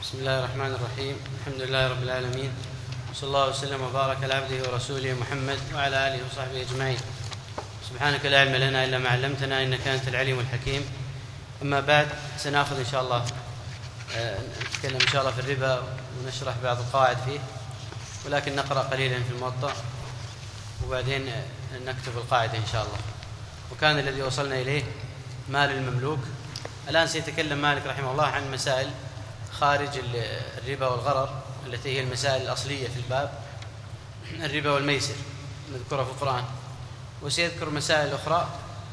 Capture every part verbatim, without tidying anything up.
بسم الله الرحمن الرحيم. الحمد لله رب العالمين، صلى الله وسلم وبارك على عبده ورسوله محمد وعلى آله وصحبه أجمعين. سبحانك لا علم لنا إلا ما علمتنا إنك أنت العليم الحكيم. أما بعد، سنأخذ إن شاء الله نتكلم إن شاء الله في الربا ونشرح بعض القواعد فيه، ولكن نقرأ قليلا في الموطأ وبعدين نكتب القاعدة إن شاء الله. وكان الذي وصلنا إليه مال المملوك. الآن سيتكلم مالك رحمه الله عن مسائل خارج الربا والغرر التي هي المسائل الأصلية في الباب، الربا والميسر نذكرها في القرآن، وسيذكر مسائل أخرى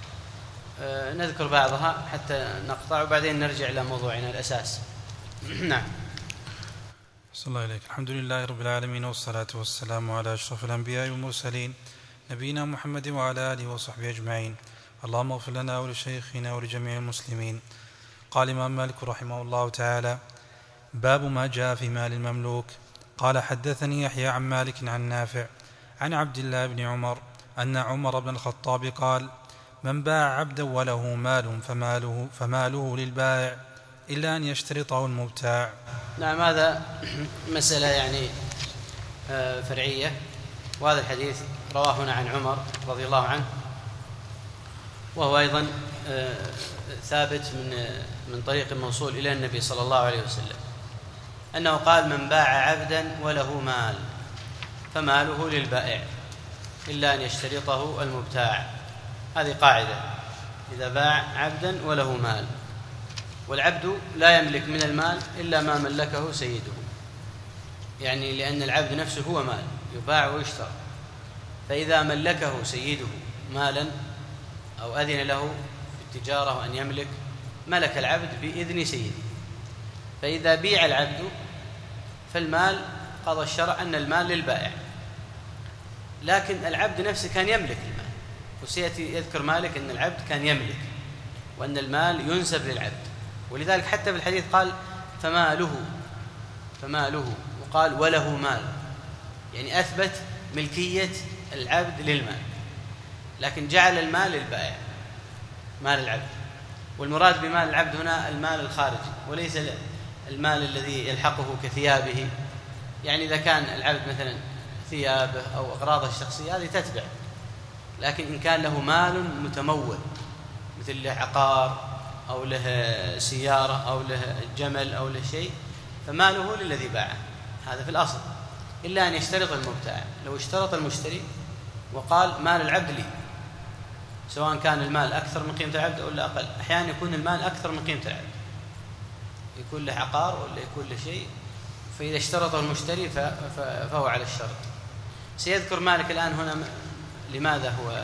نذكر بعضها حتى نقطع وبعدين نرجع إلى موضوعنا الأساس. نعم. صلى الله عليك. الحمد لله رب العالمين، والصلاة والسلام على أشرف الأنبياء والمرسلين نبينا محمد وعلى آله وصحبه أجمعين. اللهم اغفر لنا ولشيخنا ولجميع المسلمين. قال الإمام مالك رحمه الله تعالى: باب ما جاء في مال المملوك. قال: حدثني يحيى عن مالك عن نافع عن عبد الله بن عمر أن عمر بن الخطاب قال: من باع عبدا وله مال فماله, فماله للبائع إلا أن يشترطه المبتاع. نعم، هذا مسألة يعني فرعية، وهذا الحديث رواه هنا عن عمر رضي الله عنه، وهو أيضا ثابت من من طريق موصول إلى النبي صلى الله عليه وسلم أنه قال: من باع عبدا وله مال فماله للبائع إلا أن يشترطه المبتاع. هذه قاعدة: إذا باع عبدا وله مال، والعبد لا يملك من المال إلا ما ملكه سيده، يعني لأن العبد نفسه هو مال يباع ويشترى، فإذا ملكه سيده مالا أو أذن له في التجارة وأن يملك، ملك العبد بإذن سيده. فإذا بيع العبد فالمال قضى الشرع أن المال للبائع، لكن العبد نفسه كان يملك المال، وسيأتي يذكر مالك أن العبد كان يملك وأن المال ينسب للعبد، ولذلك حتى في الحديث قال فماله فماله وقال وله مال، يعني أثبت ملكية العبد للمال، لكن جعل المال للبائع، مال العبد. والمراد بمال العبد هنا المال الخارجي وليس المال الذي يلحقه كثيابه. يعني إذا كان العبد مثلا ثيابه أو أغراضه الشخصية هذه تتبع، لكن إن كان له مال متمول مثل له عقار أو له سيارة أو له جمل أو له شيء فماله للذي باعه، هذا في الأصل، إلا أن يشترط المبتاع. لو اشترط المشتري وقال مال العبد لي، سواء كان المال أكثر من قيمة العبد أو لا أقل، أحيانا يكون المال أكثر من قيمة العبد، يكون له عقار ولا يكون له شيء، فإذا اشترط المشتري فهو على الشرط. سيذكر مالك الآن هنا لماذا هو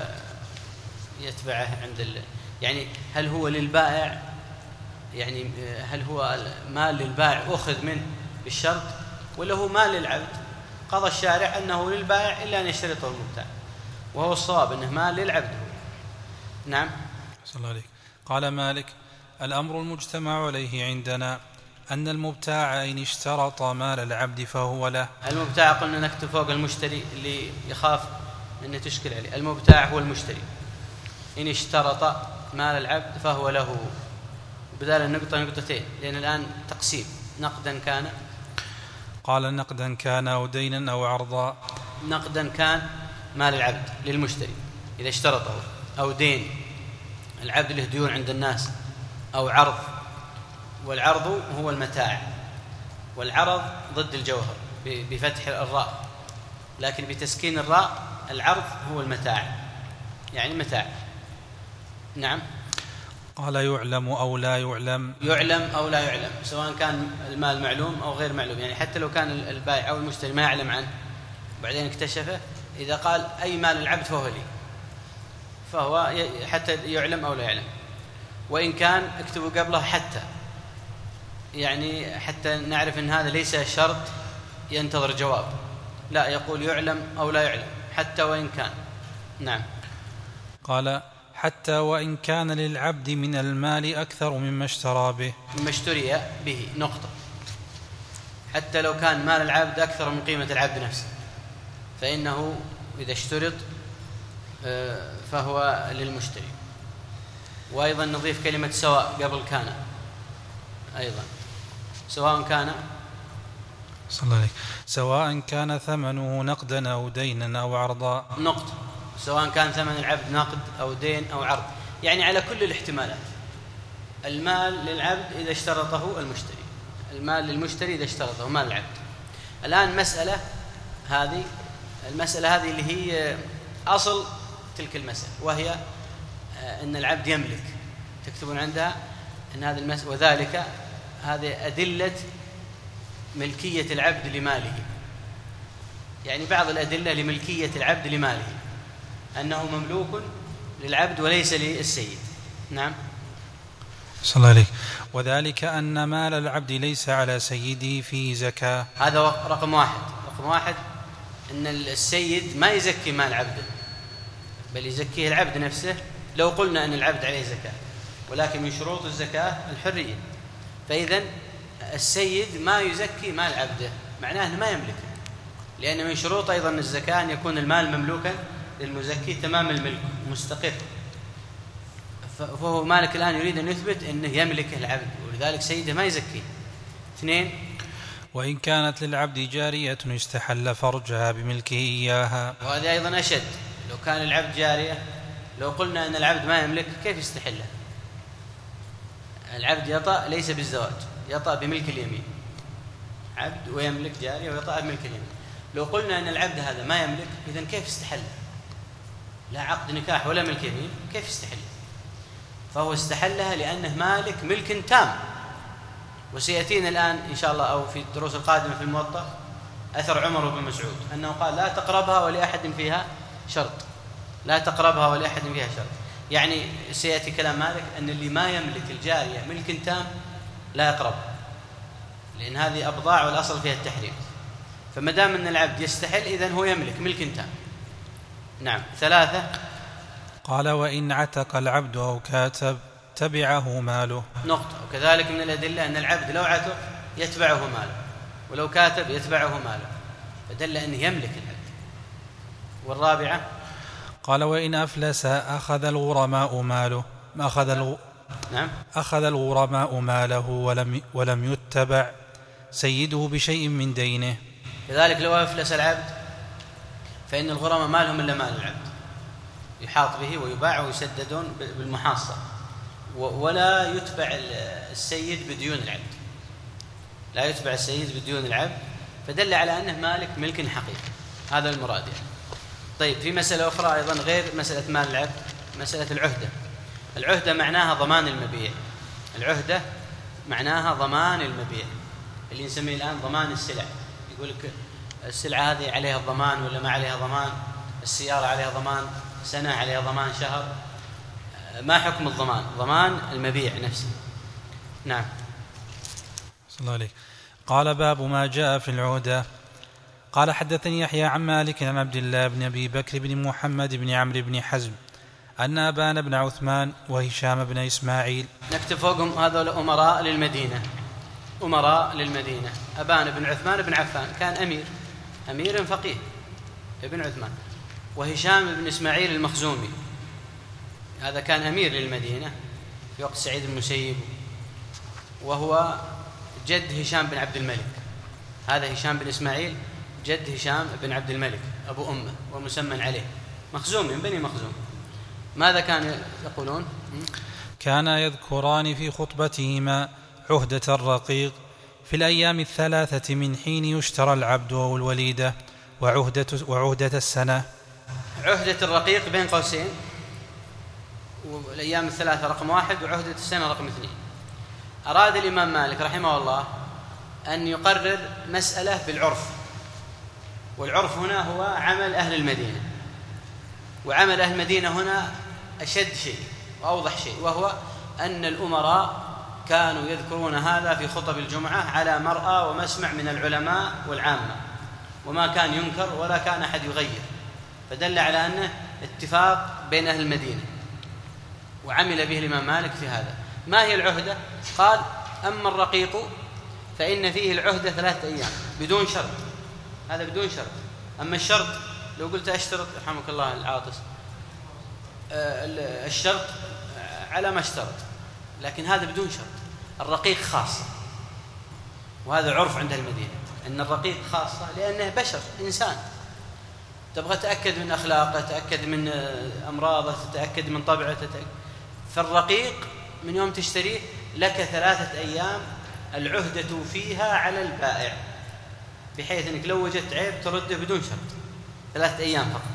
يتبعه عند ال... يعني هل هو للبائع، يعني هل هو مال للبائع أخذ منه بالشرط، ولا هو مال للعبد قضى الشارع أنه للبائع إلا أن يشترطه المبتاع، وهو الصواب أنه مال للعبد هو. نعم. صلى الله عليك. قال مالك: الأمر المجتمع عليه عندنا أن المبتاع إن اشترط مال العبد فهو له. المبتاع قلنا نكتب فوق المشتري اللي يخاف أن تشكل عليه، المبتاع هو المشتري. إن اشترط مال العبد فهو له، بدال النقطة نقطتين، لأن الآن تقسيم: نقدا كان. قال: نقدا كان أو دينا أو عرضا. نقدا كان مال العبد للمشتري إذا اشترطه، أو دين، العبد له ديون عند الناس، أو عرض، والعرض هو المتاع، والعرض ضد الجوهر بفتح الراء، لكن بتسكين الراء العرض هو المتاع، يعني متاع. نعم. قال: يعلم أو لا يعلم. يعلم أو لا يعلم، سواء كان المال معلوم أو غير معلوم، يعني حتى لو كان البائع أو المشتري ما يعلم عنه بعدين اكتشفه، إذا قال أي مال العبد فهو لي، فهو حتى يعلم أو لا يعلم. وإن كان اكتبوا قبله حتى، يعني حتى نعرف أن هذا ليس شرط ينتظر جواب، لا، يقول يعلم أو لا يعلم حتى وإن كان. نعم. قال: حتى وإن كان للعبد من المال أكثر مما اشترى به. مما اشتري به، نقطة. حتى لو كان مال العبد أكثر من قيمة العبد نفسه فإنه إذا اشترط فهو للمشتري. وأيضا نضيف كلمة سواء قبل كان، أيضا سواء كان صلى الله عليه. سواء كان ثمنه نقدا أو دينا أو عرضا. نقد، سواء كان ثمن العبد نقد أو دين أو عرض، يعني على كل الاحتمالات. المال للعبد إذا اشترطه المشتري، المال للمشتري إذا اشترطه مال العبد. الآن مسألة هذه المسألة هذه اللي هي أصل تلك المسألة، وهي أن العبد يملك، تكتبون عندها أن هذه المسألة، وذلك هذه أدلة ملكية العبد لماله، يعني بعض الأدلة لملكية العبد لماله أنه مملوك للعبد وليس للسيد. نعم. صلى الله عليه. وذلك أن مال العبد ليس على سيده فيه زكاة. هذا رقم واحد. رقم واحد أن السيد ما يزكي مال عبده، بل يزكيه العبد نفسه. لو قلنا أن العبد عليه زكاة، ولكن من شروط الزكاة الحرية، فإذن السيد ما يزكي مال عبده، معناه أنه ما يملكه، لأن من شروط أيضا الزكاة أن يكون المال مملوكا للمزكي تمام الملك مستقر، فهو مالك الآن يريد أن يثبت أنه يملكه العبد، ولذلك سيده ما يزكيه. اثنين، وإن كانت للعبد جارية استحل فرجها بملكه إياها. وهذا أيضا أشد. لو كان العبد جارية، لو قلنا أن العبد ما يملك كيف يستحلها؟ العبد يطأ ليس بالزواج، يطأ بملك اليمين، عبد ويملك جارية ويطأ بملك اليمين. لو قلنا أن العبد هذا ما يملك، إذن كيف استحلها؟ لا عقد نكاح ولا ملك يمين، كيف استحلها؟ فهو استحلها لأنه مالك ملك تام. وسيأتينا الآن إن شاء الله أو في الدروس القادمة في الموطأ أثر عمر بن مسعود أنه قال لا تقربها ولأحد فيها شرط، لا تقربها ولأحد فيها شرط، يعني سيأتي كلام مالك أن اللي ما يملك الجارية ملك تام لا يقرب، لأن هذه أبضاع والأصل فيها التحريم. فما دام أن العبد يستحل إذن هو يملك ملك تام. نعم. ثلاثة، قال وإن عتق العبد أو كاتب تبعه ماله. نقطة. وكذلك من الأدلة أن العبد لو عتق يتبعه ماله، ولو كاتب يتبعه ماله، فدل أنه يملك العبد. والرابعة، قال وإن أفلس أخذ الغرماء ماله. أخذ الغ... نعم. أخذ الغرماء ماله ولم ولم يتبع سيده بشيء من دينه. كذلك لو أفلس العبد فإن الغرماء مالهم إلا مال العبد، يحاط به ويباع ويسددون بالمحاصة، ولا يتبع السيد بديون العبد، لا يتبع السيد بديون العبد، فدل على أنه مالك ملك حقيقي. هذا المراد يعني. طيب، في مسألة أخرى أيضا غير مسألة مال العبد، مسألة العهدة. العهدة معناها ضمان المبيع، العهدة معناها ضمان المبيع، اللي نسميه الآن ضمان السلع. يقول لك السلعة هذه عليها الضمان ولا ما عليها ضمان، السيارة عليها ضمان سنة، عليها ضمان شهر. ما حكم الضمان؟ ضمان المبيع نفسه. نعم. صلى الله عليه. قال باب ما جاء في العهدة. قال حدثني يحيى عن مالك عن عبد الله بن أبي بكر بن محمد بن عمرو بن حزم أن أبان بن عثمان وهشام بن إسماعيل. نكتب فوقهم هذول أمراء للمدينة، أمراء للمدينة. أبان بن عثمان بن عفان كان أمير، أمير فقيه ابن عثمان. وهشام بن إسماعيل المخزومي هذا كان أمير للمدينة في وقت سعيد بن المسيب، وهو جد هشام بن عبد الملك. هذا هشام بن إسماعيل جد هشام بن عبد الملك أبو أمه ومسمى عليه، مخزوم من بني مخزوم. ماذا كانوا يقولون؟ كان يذكران في خطبتهما عهدة الرقيق في الأيام الثلاثة من حين يشترى العبد أو الوليدة، وعهدة, وعهدة السنة. عهدة الرقيق بين قوسين، والأيام الثلاثة رقم واحد، وعهدة السنة رقم اثنين. أراد الإمام مالك رحمه الله أن يقرر مسألة بالعرف، والعرف هنا هو عمل أهل المدينة، وعمل أهل المدينة هنا أشد شيء وأوضح شيء، وهو أن الأمراء كانوا يذكرون هذا في خطب الجمعة على مرأى ومسمع من العلماء والعامة، وما كان ينكر ولا كان أحد يغير، فدل على أنه اتفاق بين أهل المدينة، وعمل به الإمام مالك في هذا. ما هي العهدة؟ قال أما الرقيق فإن فيه العهدة ثلاثة أيام بدون شرط، هذا بدون شرط. أما الشرط لو قلت أشترط، رحمك الله العاطس، الشرط على ما اشترط، لكن هذا بدون شرط. الرقيق خاص، وهذا عرف عند المدينة، أن الرقيق خاصة لأنه بشر إنسان، تبغى تأكد من أخلاقه، تأكد من أمراضه، تتأكد من طبعه، تتأكد. فالرقيق من يوم تشتريه لك ثلاثة أيام العهدة فيها على البائع، بحيث أنك لو وجدت عيب ترده بدون شرط، ثلاثة أيام فقط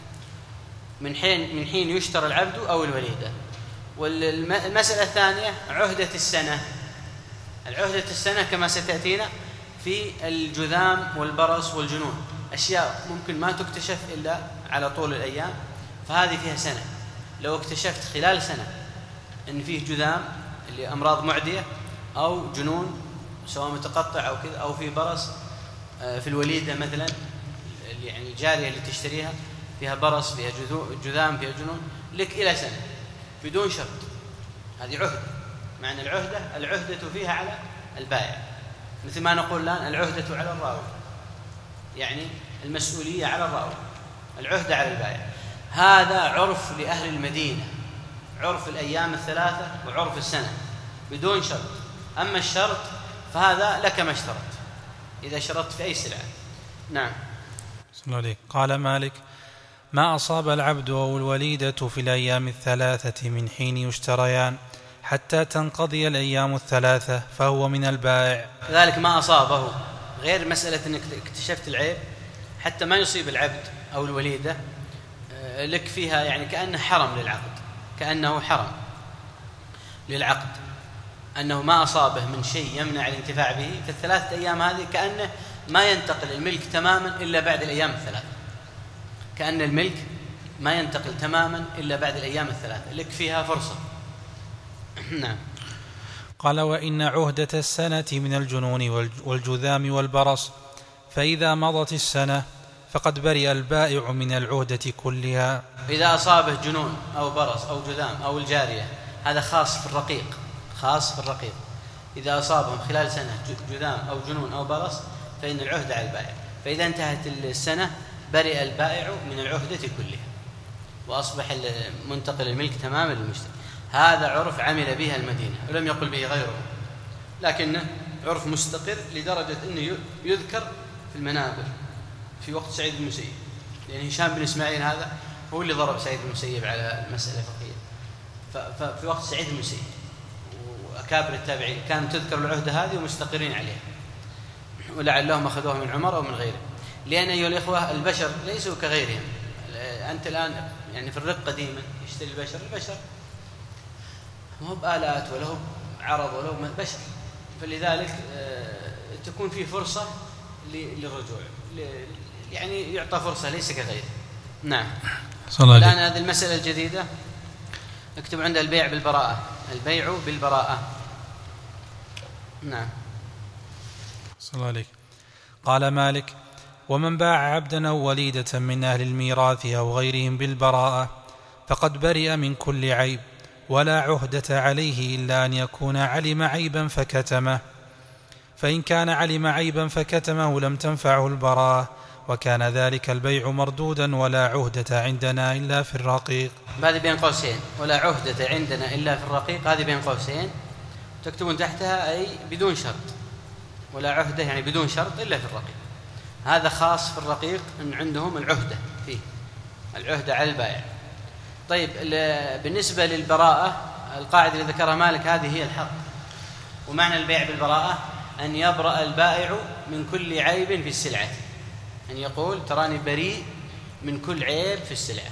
من حين من حين يشترى العبد أو الوليدة. والمسألة الثانية عهدة السنة. العهدة السنة كما ستأتينا في الجذام والبرص والجنون، أشياء ممكن ما تكتشف إلا على طول الأيام، فهذه فيها سنة. لو اكتشفت خلال سنة أن فيه جذام اللي أمراض معدية أو جنون سواء متقطع أو كذا، أو في برص في الوليدة مثلا، يعني الجارية اللي تشتريها فيها برص، فيها جذام، فيها جنون، لك إلى سنة بدون شرط. هذه عهدة. معنى العهدة العهدة فيها على البائع، مثل ما نقول الآن العهدة على الراوي، يعني المسؤولية على الراوي، العهدة على البائع. هذا عرف لأهل المدينة، عرف الأيام الثلاثة وعرف السنة بدون شرط. أما الشرط فهذا لك ما اشترط إذا شرطت في أي سلعة. نعم. صلى الله عليه. قال مالك: ما أصاب العبد أو الوليدة في الأيام الثلاثة من حين يشتريان حتى تنقضي الأيام الثلاثة فهو من البائع. كذلك ما أصابه، غير مسألة أنك اكتشفت العيب، حتى ما يصيب العبد أو الوليدة لك فيها يعني كأنه حرم للعقد، كأنه حرم للعقد، أنه ما أصابه من شيء يمنع الانتفاع به في الثلاثة أيام هذه، كأنه ما ينتقل الملك تماما إلا بعد الأيام الثلاثة، كأن الملك ما ينتقل تماما إلا بعد الأيام الثلاثة، لك فيها فرصة. نعم. قال: وإن عهدة السنة من الجنون والجذام والبرص، فإذا مضت السنة فقد برئ البائع من العهدة كلها. إذا أصابه جنون أو برص أو جذام أو الجارية، هذا خاص في الرقيق، خاص في الرقيق. إذا أصابهم خلال سنة جذام أو جنون أو برص فإن العهدة على البائع، فإذا انتهت السنة برئ البائع من العهدة كلها وأصبح منتقل الملك تماما للمشتري. هذا عرف عمل به المدينة ولم يقل به غيره، لكنه عرف مستقر لدرجة أنه يذكر في المنابر في وقت سعيد بن المسيب، لأن هشام بن إسماعيل هذا هو اللي ضرب سعيد بن المسيب على المسألة الفقهية. ففي وقت سعيد بن المسيب وأكابر التابعين كانوا تذكر العهدة هذه ومستقرين عليها، ولعلهم أخذوها من عمر أو من غيره. لأن أيها الإخوة البشر ليسوا كغيرهم. أنت الآن يعني في الرق قديما يشتري البشر البشر ما هو بآلات ولا هو عرض ولا هو بشر، فلذلك تكون فيه فرصة للرجوع، يعني يعطى فرصة ليس كغيره. نعم. الآن هذه المسألة الجديدة اكتب عندها البيع بالبراءة، البيع بالبراءة. نعم. صلى الله عليه. قال مالك: ومن باع عبدا أو وليدة من أهل الميراث أو غيرهم بالبراءة فقد برئ من كل عيب، ولا عهدة عليه إلا أن يكون علم عيبا فكتمه، فإن كان علم عيبا فكتمه لم تنفعه البراءة، وكان ذلك البيع مردودا، ولا عهدة عندنا إلا في الرقيق. هذه بين قوسين، ولا عهدة عندنا إلا في الرقيق، هذه بين قوسين تكتبون تحتها أي بدون شرط، ولا عهدة يعني بدون شرط إلا في الرقيق. هذا خاص في الرقيق أن عندهم العهدة فيه، العهدة على البائع. طيب بالنسبة للبراءة القاعدة اللي ذكرها مالك هذه هي الحق، ومعنى البيع بالبراءة أن يبرأ البائع من كل عيب في السلعة، أن يقول تراني بريء من كل عيب في السلعة.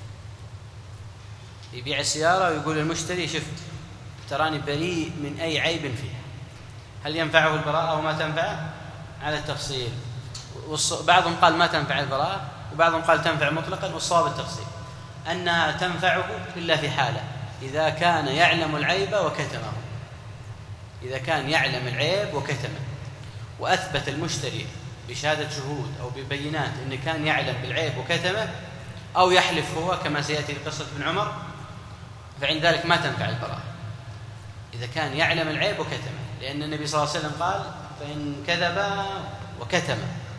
يبيع السيارة ويقول المشتري شفت تراني بريء من أي عيب فيها. هل ينفعه البراءة أو ما تنفعه؟ على التفصيل. بعضهم قال ما تنفع البراءة، وبعضهم قال تنفع مطلقا، والصواب التفصيل أنها تنفعه إلا في حالة إذا كان يعلم العيب وكتمه. إذا كان يعلم العيب وكتمه وأثبت المشتري بشهادة شهود أو ببينات أنه كان يعلم بالعيب وكتمه، أو يحلف هو كما سيأتي في قصة ابن عمر، فعند ذلك ما تنفع البراءة إذا كان يعلم العيب وكتمه، لأن النبي صلى الله عليه وسلم قال فإن كذب وكتم.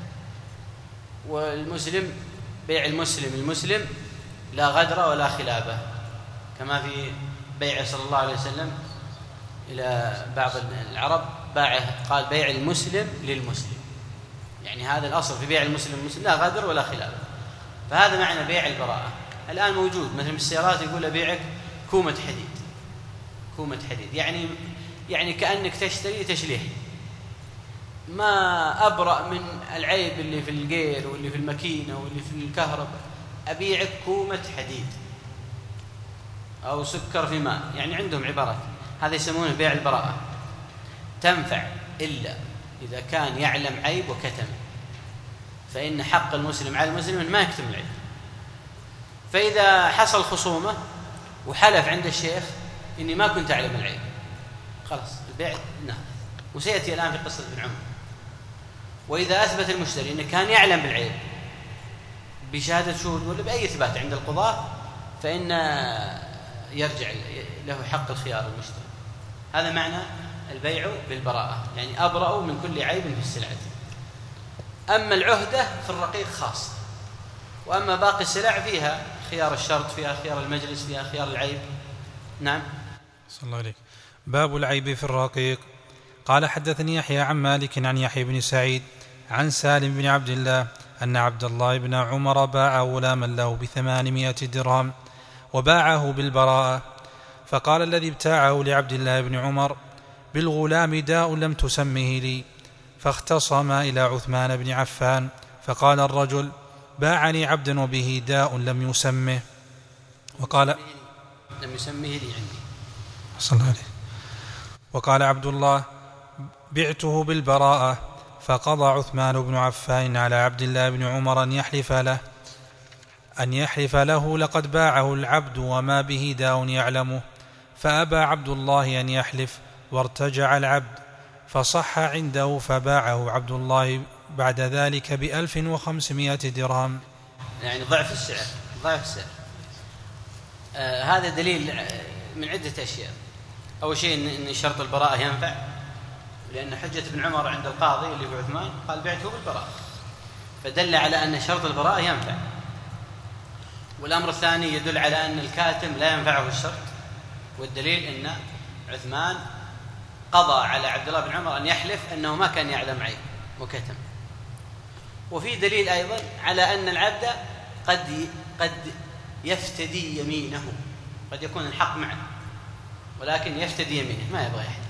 والمسلم بيع المسلم المسلم لا غدر ولا خلابة، كما في بيع صلى الله عليه وسلم إلى بعض العرب باعه قال بيع المسلم للمسلم، يعني هذا الأصل في بيع المسلم المسلم، لا غدر ولا خلال. فهذا معنى بيع البراءة. الآن موجود مثل بالسيارات يقول أبيعك كومة حديد، كومة حديد يعني يعني كأنك تشتري تشليح، ما أبرأ من العيب اللي في الجير واللي في الماكينة واللي في الكهرباء، أبيعك كومة حديد أو سكر في ماء، يعني عندهم عبارات. هذا يسمونه بيع البراءة. تنفع إلا إذا كان يعلم عيب وكتم، فإن حق المسلم على المسلم ما يكتم العيب. فإذا حصل خصومة وحلف عند الشيخ إني ما كنت أعلم العيب، خلاص البيع نهى. وسيأتي الآن في قصة ابن عمر. وإذا أثبت المشتري إنه كان يعلم بالعيب بشهادة شهود ولا بأي إثبات عند القضاة، فإن يرجع له حق الخيار المشتري. هذا معنى البيع بالبراءة، يعني أبرأ من كل عيب في السلعة. أما العهدة في الرقيق خاصة، وأما باقي السلع فيها خيار الشرط، فيها خيار المجلس، فيها خيار العيب. نعم. صلى الله عليك. باب العيب في الرقيق. قال حدثني يحيى عن مالك عن يحيى بن سعيد عن سالم بن عبد الله أن عبد الله بن عمر باع غلاما له بثمانمائة درهم وباعه بالبراءة، فقال الذي ابتاعه لعبد الله بن عمر: بالغلام داء لم تسمه لي. فاختصما إلى عثمان بن عفان، فقال الرجل: باعني عبدا وبه داء لم يسمه. وقال لم يسمه لي عندي. صلى الله عليه. وقال عبد الله: بعته بالبراءة. فقضى عثمان بن عفان على عبد الله بن عمر أن يحلف له أن يحلف له لقد باعه العبد وما به داء يعلمه. فأبى عبد الله أن يحلف وارتجع العبد، فصح عنده، فباعه عبد الله بعد ذلك بألف وخمسمائة درهم. يعني ضعف السعر، ضعف السعر. آه هذا دليل من عدة أشياء. أول شيء إن شرط البراءة ينفع، لأن حجة ابن عمر عند القاضي اللي هو عثمان قال بعته بالبراءة، فدل على أن شرط البراءة ينفع. والأمر الثاني يدل على أن الكاتم لا ينفعه الشرط، والدليل أن عثمان قضى على عبد الله بن عمر أن يحلف أنه ما كان يعلم عيب وكتم. وفي دليل أيضا على أن العبد قد قد يفتدي يمينه، قد يكون الحق معه ولكن يفتدي يمينه، ما يبغى يحلف.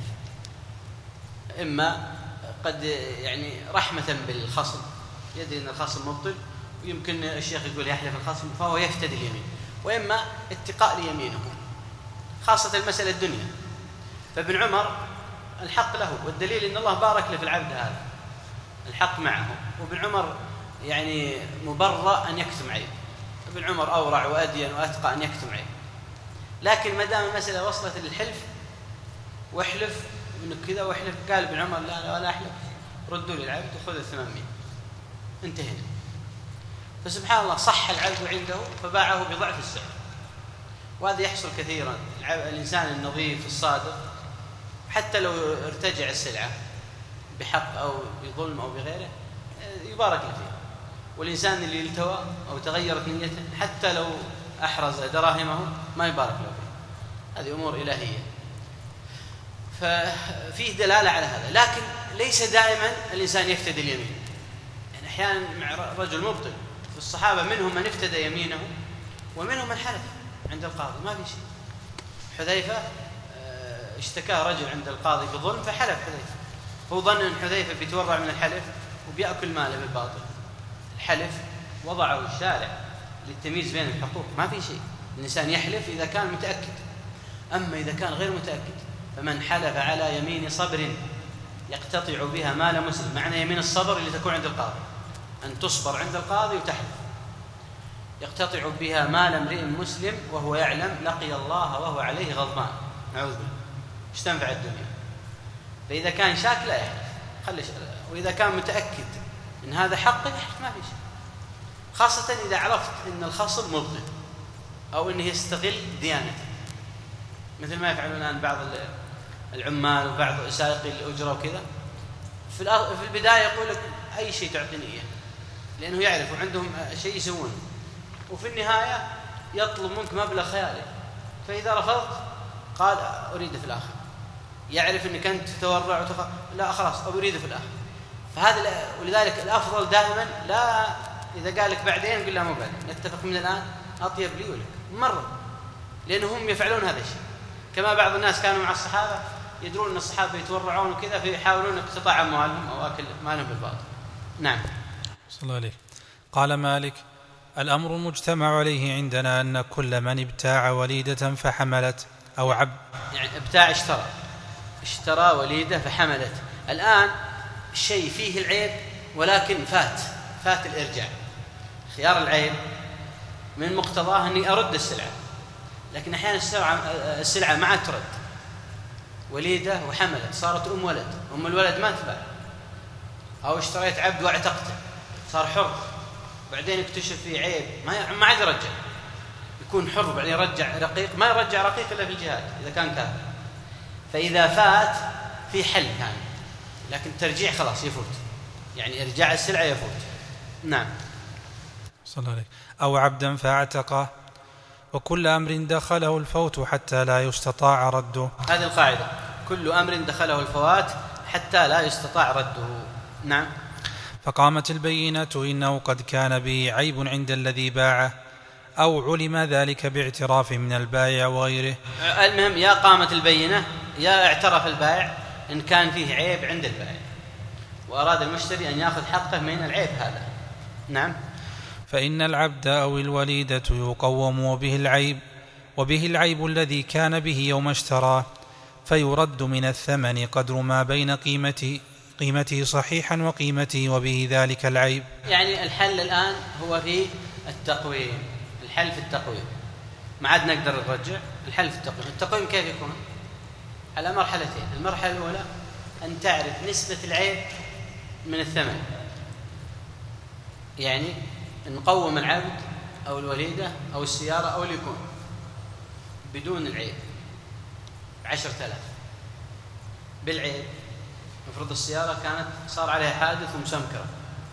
إما قد يعني رحمة بالخصم، يدري أن الخصم مبطل ويمكن الشيخ يقول يحلف الخصم فهو يفتدي اليمين، وإما اتقاء ليمينه، خاصة المسألة الدنيا. فابن عمر الحق له، والدليل أن الله بارك له في العبد هذا، الحق معه. وابن عمر يعني مبرأ أن يكتم عيب، ابن عمر أورع وأدين وأتقى أن يكتم عيب. لكن ما دام المسألة وصلت للحلف واحلف من كذا واحلف، قال ابن عمر لا لا ولا أحلف، ردوا لي العبد وخذ الثمانمائة، انتهينا. فسبحان الله صح العبد عنده فباعه بضعف السعر. وهذا يحصل كثيرا. الإنسان النظيف الصادق حتى لو ارتجع السلعة بحق أو بظلم أو بغيره يبارك له فيه. والإنسان اللي التوى أو تغيرت نيته حتى لو أحرز دراهمه ما يبارك له فيه. هذه أمور إلهية. ففيه دلالة على هذا، لكن ليس دائما الإنسان يفتدي اليمين. يعني أحيانا مع رجل مبطل في الصحابة منهم من افتدى يمينه ومنهم من حلف عند القاضي ما في شيء. حذيفة اشتكى رجل عند القاضي بظلم فحلف حذيفة، هو ظن أن حذيفة بيتورع من الحلف وبيأكل ماله بالباطل. الحلف وضعه الشارع للتمييز بين الحقوق، ما في شيء. الإنسان يحلف إذا كان متأكد، أما إذا كان غير متأكد فمن حلف على يمين صبر يقتطع بها مال مسلم. معنى يمين الصبر اللي تكون عند القاضي، أن تصبر عند القاضي وتحلف. يقتطع بها مال امرئ مسلم وهو يعلم لقي الله وهو عليه غضبان، نعوذ بالله، ايش تنفع الدنيا؟ فإذا كان شاك لا يحلف، خلي. وإذا كان متأكد إن هذا حقه يحلف، ما في شيء. خاصة إذا عرفت إن الخصم مبطل أو إنه يستغل ديانته، مثل ما يفعلون الآن بعض العمال وبعض سائقي الأجرة وكذا. في البداية يقول لك أي شيء تعطيني إياه، لأنه يعرف وعندهم شيء يسوونه، وفي النهاية يطلب منك مبلغ خيالي. فإذا رفضت قال أريد في الآخر، يعرف أنك أنت تتورع وتخ... لا خلاص أريد في الآخر. فهذا ولذلك الأفضل دائما لا إذا قال لك بعدين قل له مو بعدين، نتفق من الآن أطيب لي ولك مرة، لأنهم يفعلون هذا الشيء. كما بعض الناس كانوا مع الصحابة يدرون أن الصحابة يتورعون وكذا فيحاولون اقتطاع أموالهم أو أكل مالهم بالباطل. نعم. صلى الله عليه. قال مالك: الأمر المجتمع عليه عندنا أن كل من ابتاع وليدة فحملت أو عبد، يعني ابتاع اشترى اشترى وليدة فحملت. الآن شيء فيه العيب ولكن فات فات الإرجاع. خيار العيب من مقتضاه أني أرد السلعة، لكن أحيانا السلعة ما عاد ترد، وليدة وحملت صارت أم ولد، أم الولد ما تباع، أو اشتريت عبد واعتقته صار حر، بعدين اكتشف فيه عيب ما ما عاد يرجع، يكون حر بعدين يرجع رقيق، ما يرجع رقيق إلا في الجهاد إذا كان كافر. فإذا فات في حل كان، لكن الترجيع خلاص يفوت، يعني إرجاع السلعة يفوت. نعم. صلى الله عليه. أو عبدا فاعتقه، وكل أمر دخله الفوت حتى لا يستطاع رده. هذه القاعدة، كل أمر دخله الفوات حتى لا يستطاع رده. نعم. فقامت البينة إنه قد كان به عيب عند الذي باعه، أو علم ذلك باعتراف من البائع وغيره. المهم يا قامت البينة يا اعترف البائع إن كان فيه عيب عند البائع وأراد المشتري أن يأخذ حقه من العيب هذا. نعم. فإن العبد أو الوليدة يقوم وبه العيب وبه العيب الذي كان به يوم اشتراه، فيرد من الثمن قدر ما بين قيمته قيمته صحيحا وقيمته وبه ذلك العيب. يعني الحل الآن هو في التقويم، الحل في التقويم، ما عاد نقدر نرجع. الحل في التقويم. التقويم كيف يكون؟ على مرحلتين. المرحلة الأولى أن تعرف نسبة العيب من الثمن، يعني نقوم العبد أو الوليدة أو السيارة أو اللي يكون بدون العيب عشرة آلاف، بالعيب نفرض السيارة كانت صار عليها حادث ومسمكرة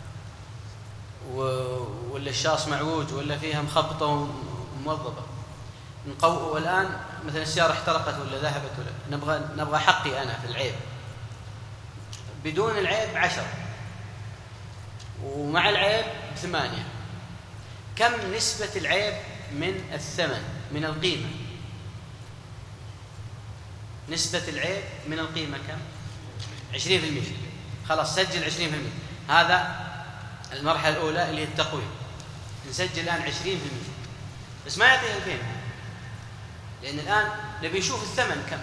ولا الشاص معوج ولا فيها مخبطة وموظبة، نقو والآن مثلا السيارة احترقت ولا ذهبت ولا نبغى نبغى حقي أنا في العيب، بدون العيب عشرة ومع العيب ثمانية. كم نسبة العيب من الثمن من القيمة؟ نسبة العيب من القيمة كم؟ عشرين في المئة. خلاص سجل عشرين في المئة. هذا المرحلة الأولى اللي هي التقويم. نسجل الآن عشرين في المئة بس ما يعطيه ألفين، لأن الآن نبي نشوف الثمن كم.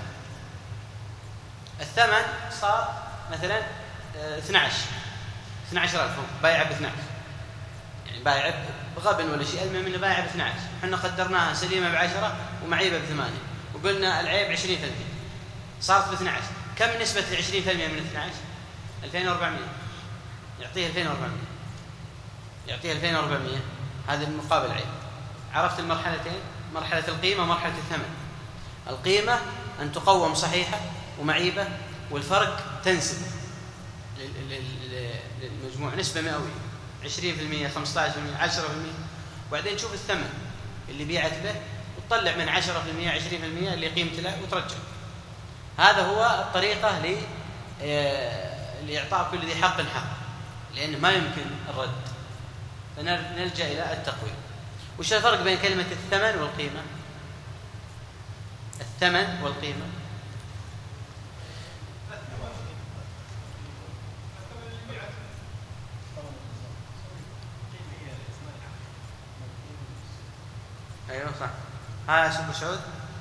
الثمن صار مثلا اثني عشر اثني عشر ألف، بايع ب اثني عشر، يعني بايع بغبن ولا شيء، المهم انه بايع ب اثني عشر، احنا قدرناها سليمه بعشرة ومعيبه بثمانية وقلنا العيب عشرين في المئة، صارت ب اثني عشر. كم نسبه عشرين في المئة من اثني عشر؟ ألفين وأربعمئة. يعطيه ألفين وأربعمئة، يعطيه ألفين وأربعمئة. هذا المقابل عيب. عرفت المرحلتين، مرحله القيمه ومرحله الثمن. القيمه ان تقوم صحيحه ومعيبه، والفرق تنسب للمجموع نسبة مئوية، عشرين في المئة خمسة عشر في المئة عشرة في المئة، وبعدين تشوف الثمن اللي بيعت به وتطلع من عشرة في المئة عشرين في المئة اللي قيمت له وترجع. هذا هو الطريقة لإعطاء كل ذي حق حق، لأنه ما يمكن الرد، فنلجأ إلى التقويم. وش الفرق بين كلمة الثمن والقيمة؟ الثمن والقيمة ايوه صح. ها شو ابو سعود؟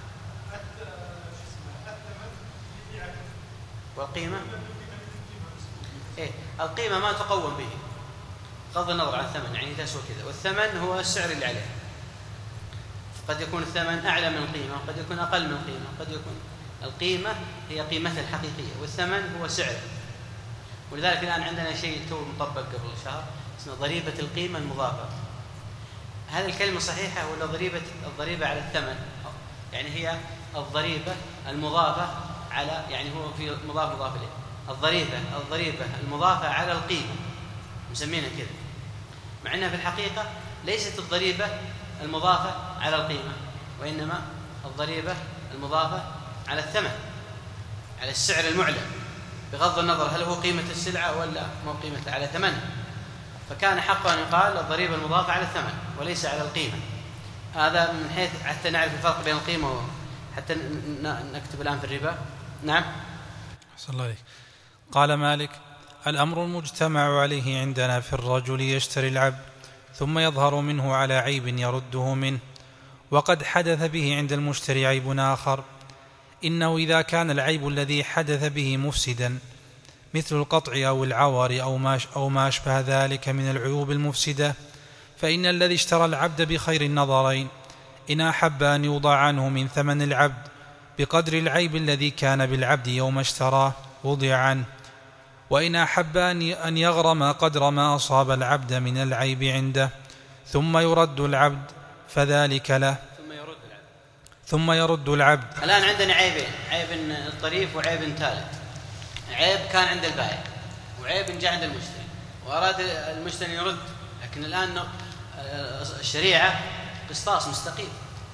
والقيمه ايه القيمه ما تقوم به بغض النظر عن الثمن، يعني تسوى كذا، والثمن هو السعر اللي عليه. قد يكون الثمن اعلى من القيمه وقد يكون اقل من القيمه، قد يكون القيمه هي قيمتها الحقيقيه والثمن هو سعره. ولذلك الان عندنا شيء تو مطبق قبل شهر اسمه ضريبه القيمه المضافه. هذه الكلمة صحيحة ولا ضريبة الضريبة على الثمن؟ يعني هي الضريبة المضافة على، يعني هو في مضاف مضاف إليه، الضريبة الضريبة المضافة على القيمة مسمينها كذا، مع أنها في الحقيقة ليست الضريبة المضافة على القيمة، وإنما الضريبة المضافة على الثمن، على السعر المعلن، بغض النظر هل هو قيمة السلعة ولا مو قيمة على ثمنها، فكان حقا أن يقال الضريبة المضافة على الثمن وليس على القيمة. هذا من حيث حتى نعرف الفرق بين القيمة حتى نكتب الآن في الربا. نعم. صلى الله عليه. قال مالك: الأمر المجتمع عليه عندنا في الرجل يشتري العبد ثم يظهر منه على عيب يرده منه، وقد حدث به عند المشتري عيب آخر، إنه إذا كان العيب الذي حدث به مفسدا مثل القطع أو العور أو ما أشبه ذلك من العيوب المفسدة، فإن الذي اشترى العبد بخير النظرين إن أحب أن يوضع عنه من ثمن العبد بقدر العيب الذي كان بالعبد يوم اشتراه وضع عنه، وإن أحب أن يغرم قدر ما أصاب العبد من العيب عنده ثم يرد العبد فذلك له. ثم يرد العبد ثم يرد العبد. الآن عندنا عيبين، عيب الطريف وعيب ثالث. عيب كان عند البائع وعيب جاء عند المشتري وأراد المشتري يرد، لكن الآن الشريعة قسطاس مستقيم،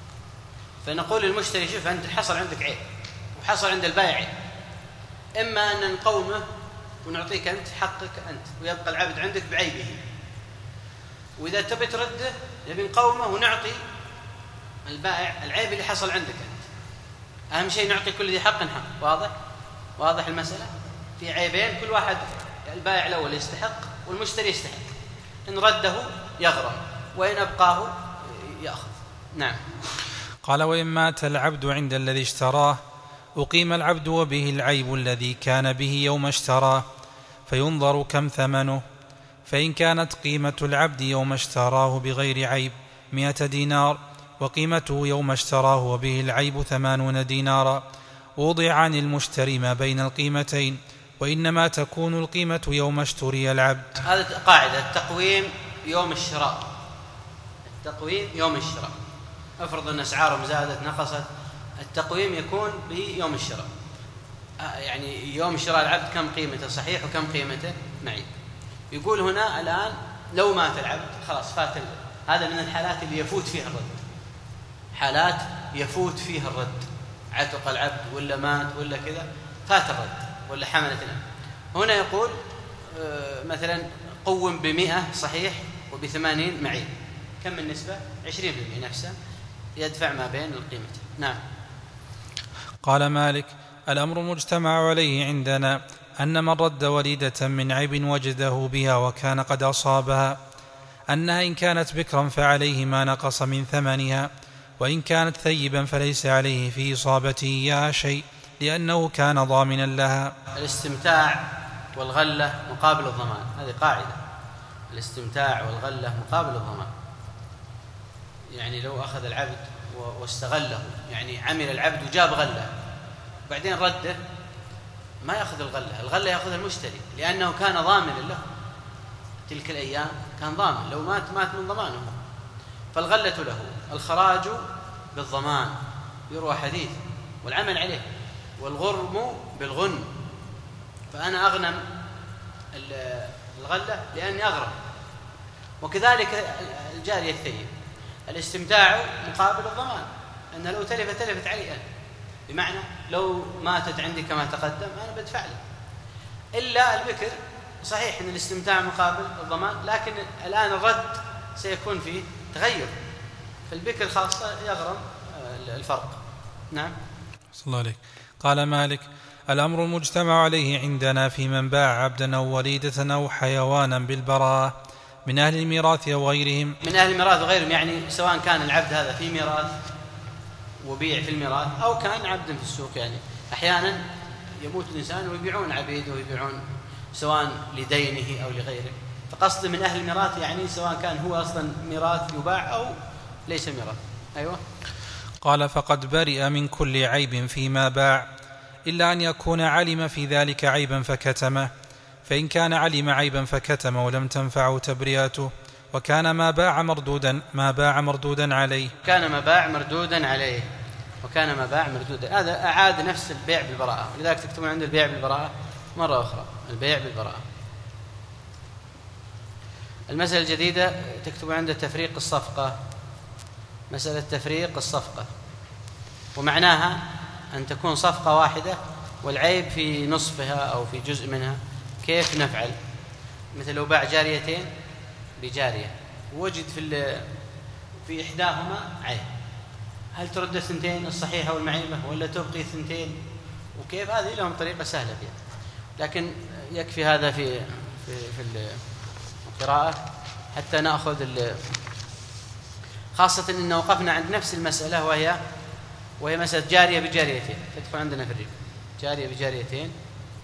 فنقول للمشتري: شوف أنت حصل عندك عيب وحصل عند البائع عيب، إما أن نقومه ونعطيك أنت حقك أنت ويبقى العبد عندك بعيبه، وإذا تبي ترده نبي نقومه ونعطي البائع العيب اللي حصل عندك أنت. أهم شيء نعطي كل ذي حق حق. واضح؟ واضح المسألة؟ في عيبين كل واحد، البائع الأول يستحق والمشتري يستحق، إن رده يغرم وإن أبقاه يأخذ. نعم. قال: وإن مات العبد عند الذي اشتراه أقيم العبد وبه العيب الذي كان به يوم اشتراه، فينظر كم ثمنه، فإن كانت قيمة العبد يوم اشتراه بغير عيب مئة دينار وقيمته يوم اشتراه وبه العيب ثمانون دينارا وضع عن المشتري ما بين القيمتين، وإنما تكون القيمة يوم اشتري العبد. هذا قاعدة التقويم يوم الشراء. التقويم يوم الشراء، افرض أن أسعارهم زادت نقصت، التقويم يكون بيوم الشراء، يعني يوم شراء العبد كم قيمته صحيح وكم قيمته معيب. يقول هنا الآن لو مات العبد خلاص فات، هذا من الحالات اللي يفوت فيها الرد، حالات يفوت فيها الرد، عتق العبد ولا مات ولا كذا فات الرد ولا حملت الأم. هنا يقول مثلا قوم بمئة صحيح وبثمانين معيب، كم النسبة؟ عشرين بالمئة نفسه يدفع ما بين القيمة. نعم. قال مالك: الأمر مجتمع عليه عندنا أن من رد وليدة من عيب وجده بها وكان قد أصابها أنها إن كانت بكرا فعليه ما نقص من ثمنها، وإن كانت ثيبا فليس عليه في إصابته إياها شيء لأنه كان ضامنا لها. الاستمتاع والغلة مقابل الضمان، هذه قاعدة. الاستمتاع والغلة مقابل الضمان، يعني لو أخذ العبد واستغله، يعني عمل العبد وجاب غلة بعدين رده، ما يأخذ الغلة، الغلة يأخذ المشتري لأنه كان ضامنا له تلك الأيام، كان ضامن، لو مات مات من ضمانه، فالغلة له، الخراج بالضمان يروى حديث والعمل عليه، والغرم بالغنم، فأنا أغنم الغلة لأني أغرم. وكذلك الجارية الثيب، الاستمتاع مقابل الضمان، أن لو تلفت تلفت علي أنا، بمعنى لو ماتت عندي كما تقدم أنا بدفع له. إلا البكر صحيح أن الاستمتاع مقابل الضمان، لكن الآن الرد سيكون فيه تغير، فالبكر خاصة يغرم الفرق. نعم. صلى الله عليك. قال مالك: الأمر المجتمع عليه عندنا في من باع عبدا أو وليدة أو حيوانا بالبراءة من أهل الميراث أو غيرهم. من أهل الميراث وغيرهم، يعني سواء كان العبد هذا في ميراث وبيع في الميراث أو كان عبدا في السوق، يعني أحيانا يموت الإنسان ويبيعون عبيده ويبيعون سواء لدينه أو لغيره، فقصد من أهل الميراث يعني سواء كان هو أصلا ميراث يباع أو ليس ميراث. أيوة. قال: فقد برئ من كل عيب فيما باع إلا أن يكون علم في ذلك عيبا فكتمه، فإن كان علم عيبا فكتم ولم تنفعه تبرئته، وكان ما باع مردودا ما باع مردودا عليه. كان ما باع مردودا عليه وكان ما باع مردودا، هذا أعاد نفس البيع بالبراءة، ولذلك تكتبون عند البيع بالبراءة مرة أخرى، البيع بالبراءة. المسألة الجديدة تكتبون عند تفريق الصفقة، مسألة تفريق الصفقة، ومعناها أن تكون صفقة واحدة والعيب في نصفها أو في جزء منها، كيف نفعل؟ مثل لو باع جاريتين بجارية ووجد في في إحداهما عيب، هل ترد الثنتين الصحيحة والمعيبة ولا تبقي ثنتين؟ وكيف؟ هذه لهم طريقة سهلة فيها، لكن يكفي هذا في في في القراءة حتى نأخذ خاصة إن وقفنا عند نفس المسألة وهي وهي مسألة جارية بجاريتين، تدخل عندنا في الربا جارية بجاريتين.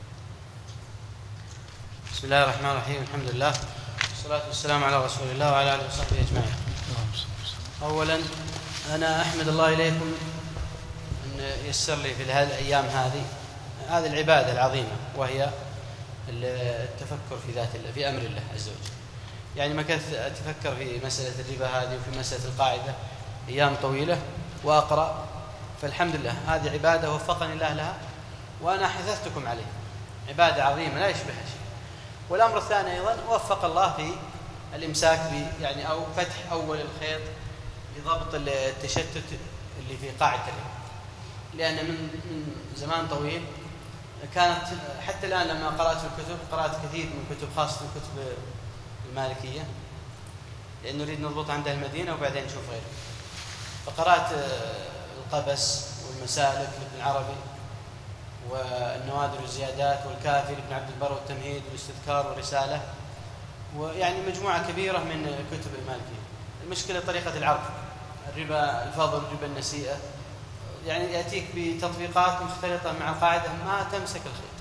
بسم الله الرحمن الرحيم، الحمد لله والصلاة والسلام على رسول الله وعلى آله وصحبه أجمعين. أولا أنا أحمد الله إليكم أن يسر لي في هذه الأيام هذه هذه العبادة العظيمة، وهي التفكر في ذات الله، في أمر الله عز وجل. يعني ما كنت أتفكر في مسألة الربا هذه وفي مسألة القاعدة أيام طويلة وأقرأ، فالحمد لله هذه عبادة وفقني الله لها وأنا حثثتكم عليه، عبادة عظيمة لا يشبهها شيء. والأمر الثاني أيضا وفق الله في الإمساك ب يعني أو فتح أول الخيط لضبط التشتت اللي في قاعدة الربا، لأن من من زمان طويل كانت حتى الآن لما قرأت الكتب قرأت كثير من كتب خاصة الكتب المالكية، لأن نريد نضبط عند المدينة وبعدين نشوف غيره، فقرأت القبس والمسالك لابن العربي والنوادر والزيادات والكافي لابن عبد البر والتمهيد والاستذكار والرسالة، ويعني مجموعة كبيرة من كتب المالكية. المشكلة طريقة العرض، الربا الفضل، ربا النسيئة، يعني يأتيك بتطبيقات مختلطة مع القاعدة ما تمسك الخير.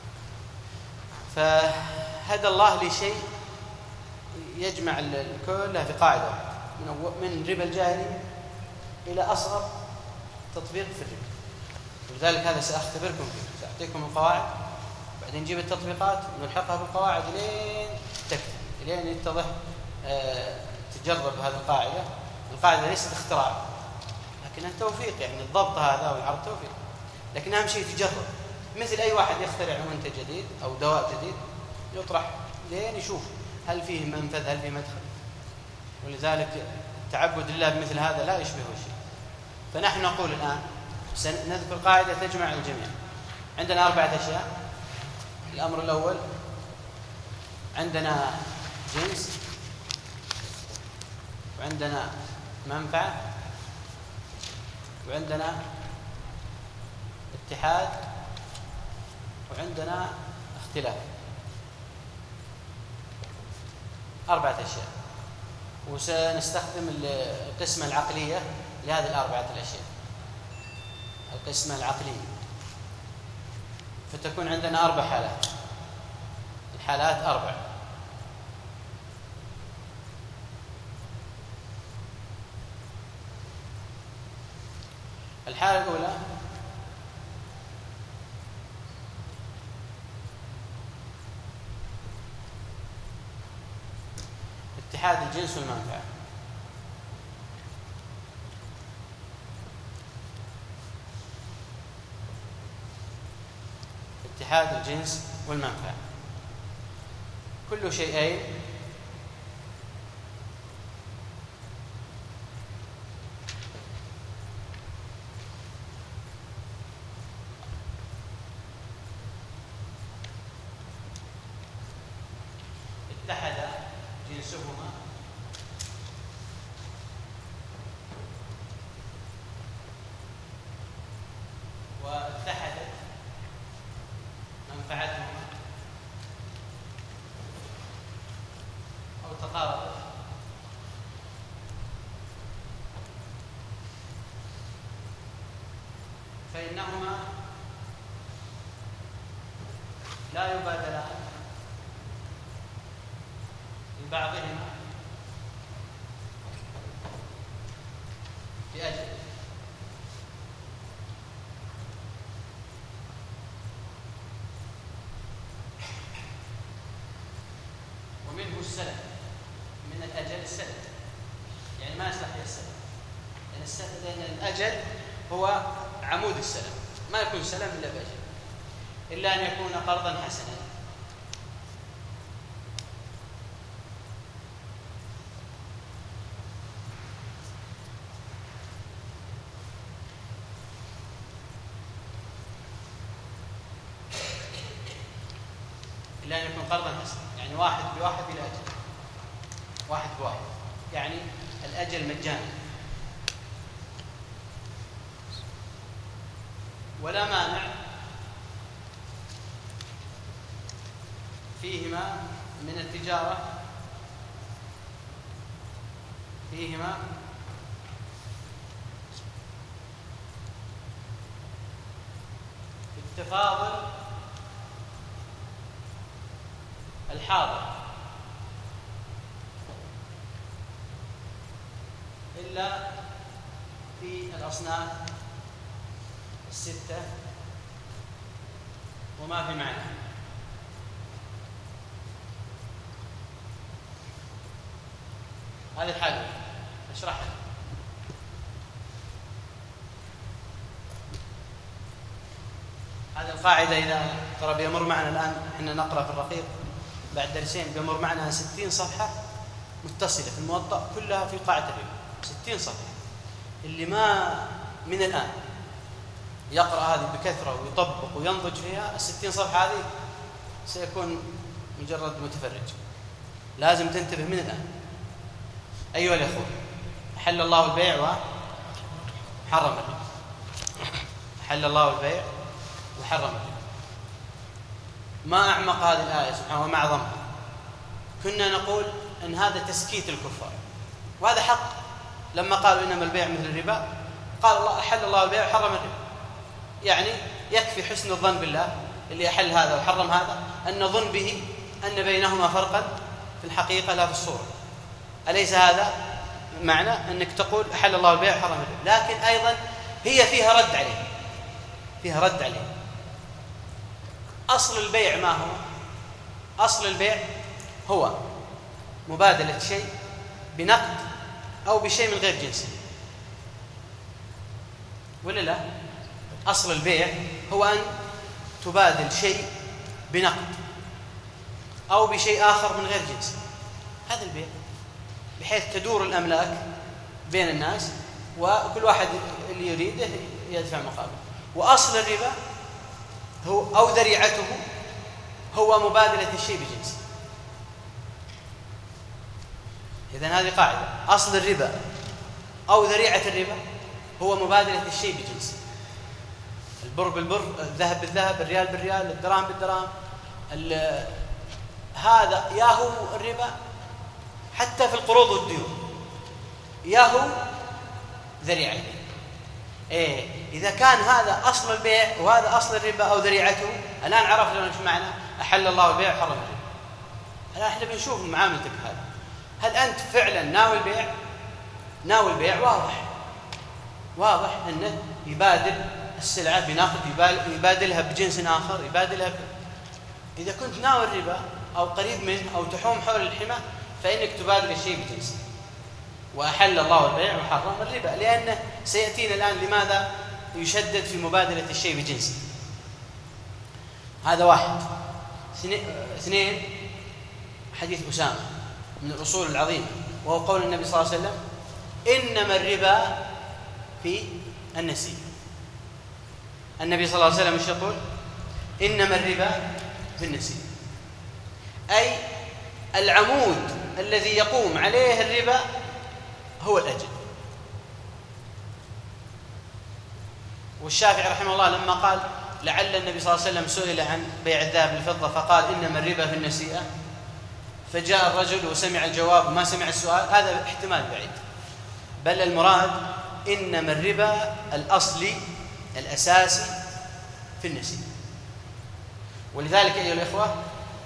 فهدى الله لشيء يجمع الكل في قاعدة من ربا الجاهلي إلى أصغر تطبيق في الربا. ولذلك هذا سأختبركم فيه، سأعطيكم القواعد بعدين نجيب التطبيقات ونلحقها بالقواعد لين تكتب لين يتضح أه تجرب هذه القاعدة. القاعدة ليست اختراع لكنها توفيق، يعني الضبط هذا والعرض توفيق، لكن أهم شيء تجرب، مثل أي واحد يخترع منتج جديد أو دواء جديد يطرح لين يشوف هل فيه منفذ هل فيه مدخل. ولذلك تعبد الله بمثل هذا لا يشبهه شيء. فنحن نقول الآن سنذكر قاعدة تجمع الجميع. عندنا أربعة أشياء. الأمر الأول عندنا جنس، وعندنا منفعة، وعندنا اتحاد، وعندنا اختلاف. أربعة أشياء، وسنستخدم القسمة العقلية لهذه الأربعة الأشياء، القسمة العقلية، فتكون عندنا أربع حالات. الحالات أربع. الحالة الأولى اتحاد الجنس والمنفعة. اتحاد الجنس والمنفعة كل شيئين اتحد جنسهما واتحدت منفعتهما أو تقاربت، فإنهما لا يبادلان لبعضهما بأجل ومنه السلم، من الأجل السلم، يعني ما يصلح للسلم، لأن السلم لأن الأجل هو عمود السلم، ما يكون سلم إلا بأجل، إلا أن يكون قرضا حسنا. إلا أن يكون قرضا حسنا، يعني واحد بواحد إلى أجل، واحد بواحد، يعني الأجل مجانا. ولا مانع فيهما من التجارة، فيهما التفاضل الحاضر، إلا في الأصناف الستة وما في معنى. هذه الحاجة أشرحها. هذه القاعدة إذا ترى بيمر معنا الآن، إحنا نقرأ في الرقيق بعد درسين بيمر معنا ستين صفحة متصلة في الموطأ كلها في قاعدة الربا، ستين صفحة. اللي ما من الآن يقرأ هذه بكثرة ويطبق وينضج فيها، الستين صفحة هذه سيكون مجرد متفرج. لازم تنتبه من الآن. أيها الأخوة، أحل الله البيع وحرم الربا. أحل الله البيع وحرم الربا. ما أعمق هذه الآية سبحانه وما أعظمها. كنا نقول أن هذا تسكيت الكفار، وهذا حق. لما قالوا إنما البيع مثل الربا، قال الله أحل الله البيع وحرم الربا. يعني يكفي حسن الظن بالله اللي أحل هذا وحرم هذا أن نظن به أن بينهما فرقا في الحقيقة لا في الصورة. أليس هذا معنى أنك تقول أحل الله البيع وحرم الربا؟ لكن أيضا هي فيها رد عليه، فيها رد عليه. أصل البيع ما هو؟ أصل البيع هو مبادلة شيء بنقد أو بشيء من غير جنسه، ولا لا؟ أصل البيع هو أن تبادل شيء بنقد أو بشيء آخر من غير جنسه. هذا البيع، بحيث تدور الأملاك بين الناس وكل واحد اللي يريده يدفع مقابل. وأصل الربا هو أو ذريعته هو مبادلة الشيء بجنسه. إذن هذه قاعدة، أصل الربا أو ذريعة الربا هو مبادلة الشيء بجنسه. البر بالبر، الذهب بالذهب، الريال بالريال، الدراهم بالدراهم. هذا يا هو الربا حتى في القروض والديون، يا هو ذريعة. إيه إذا كان هذا أصل البيع وهذا أصل الربا أو ذريعته، الآن عرفنا إيش معنى أحل الله البيع وحرم الربا. الآن إحنا بنشوف معاملتك هذا، هل أنت فعلا ناوي البيع؟ ناوي البيع واضح، واضح أنه يبادل السلعة بنقد، يبادلها بجنس آخر، يبادلها ب... إذا كنت ناوي الربا أو قريب منه أو تحوم حول الحمى، فإنك تبادل الشيء بجنسه. وأحل الله البيع وحرم الربا، لأنه سيأتينا الآن لماذا يشدد في مبادلة الشيء بجنسه. هذا واحد. اثنين، حديث أسامة من الأصول العظيمة، وهو قول النبي صلى الله عليه وسلم: إنما الربا في النسيء. النبي صلى الله عليه وسلم ايش يقول؟ إنما الربا في النسيء، أي العمود الذي يقوم عليه الربا هو الأجل. والشافعي رحمه الله لما قال لعل النبي صلى الله عليه وسلم سئل عن بيع الذهب بالفضة فقال إنما الربا في النسيئة، فجاء الرجل وسمع الجواب وما سمع السؤال، هذا احتمال بعيد. بل المراد إنما الربا الأصلي الأساسي في النسيئة. ولذلك أيها الإخوة،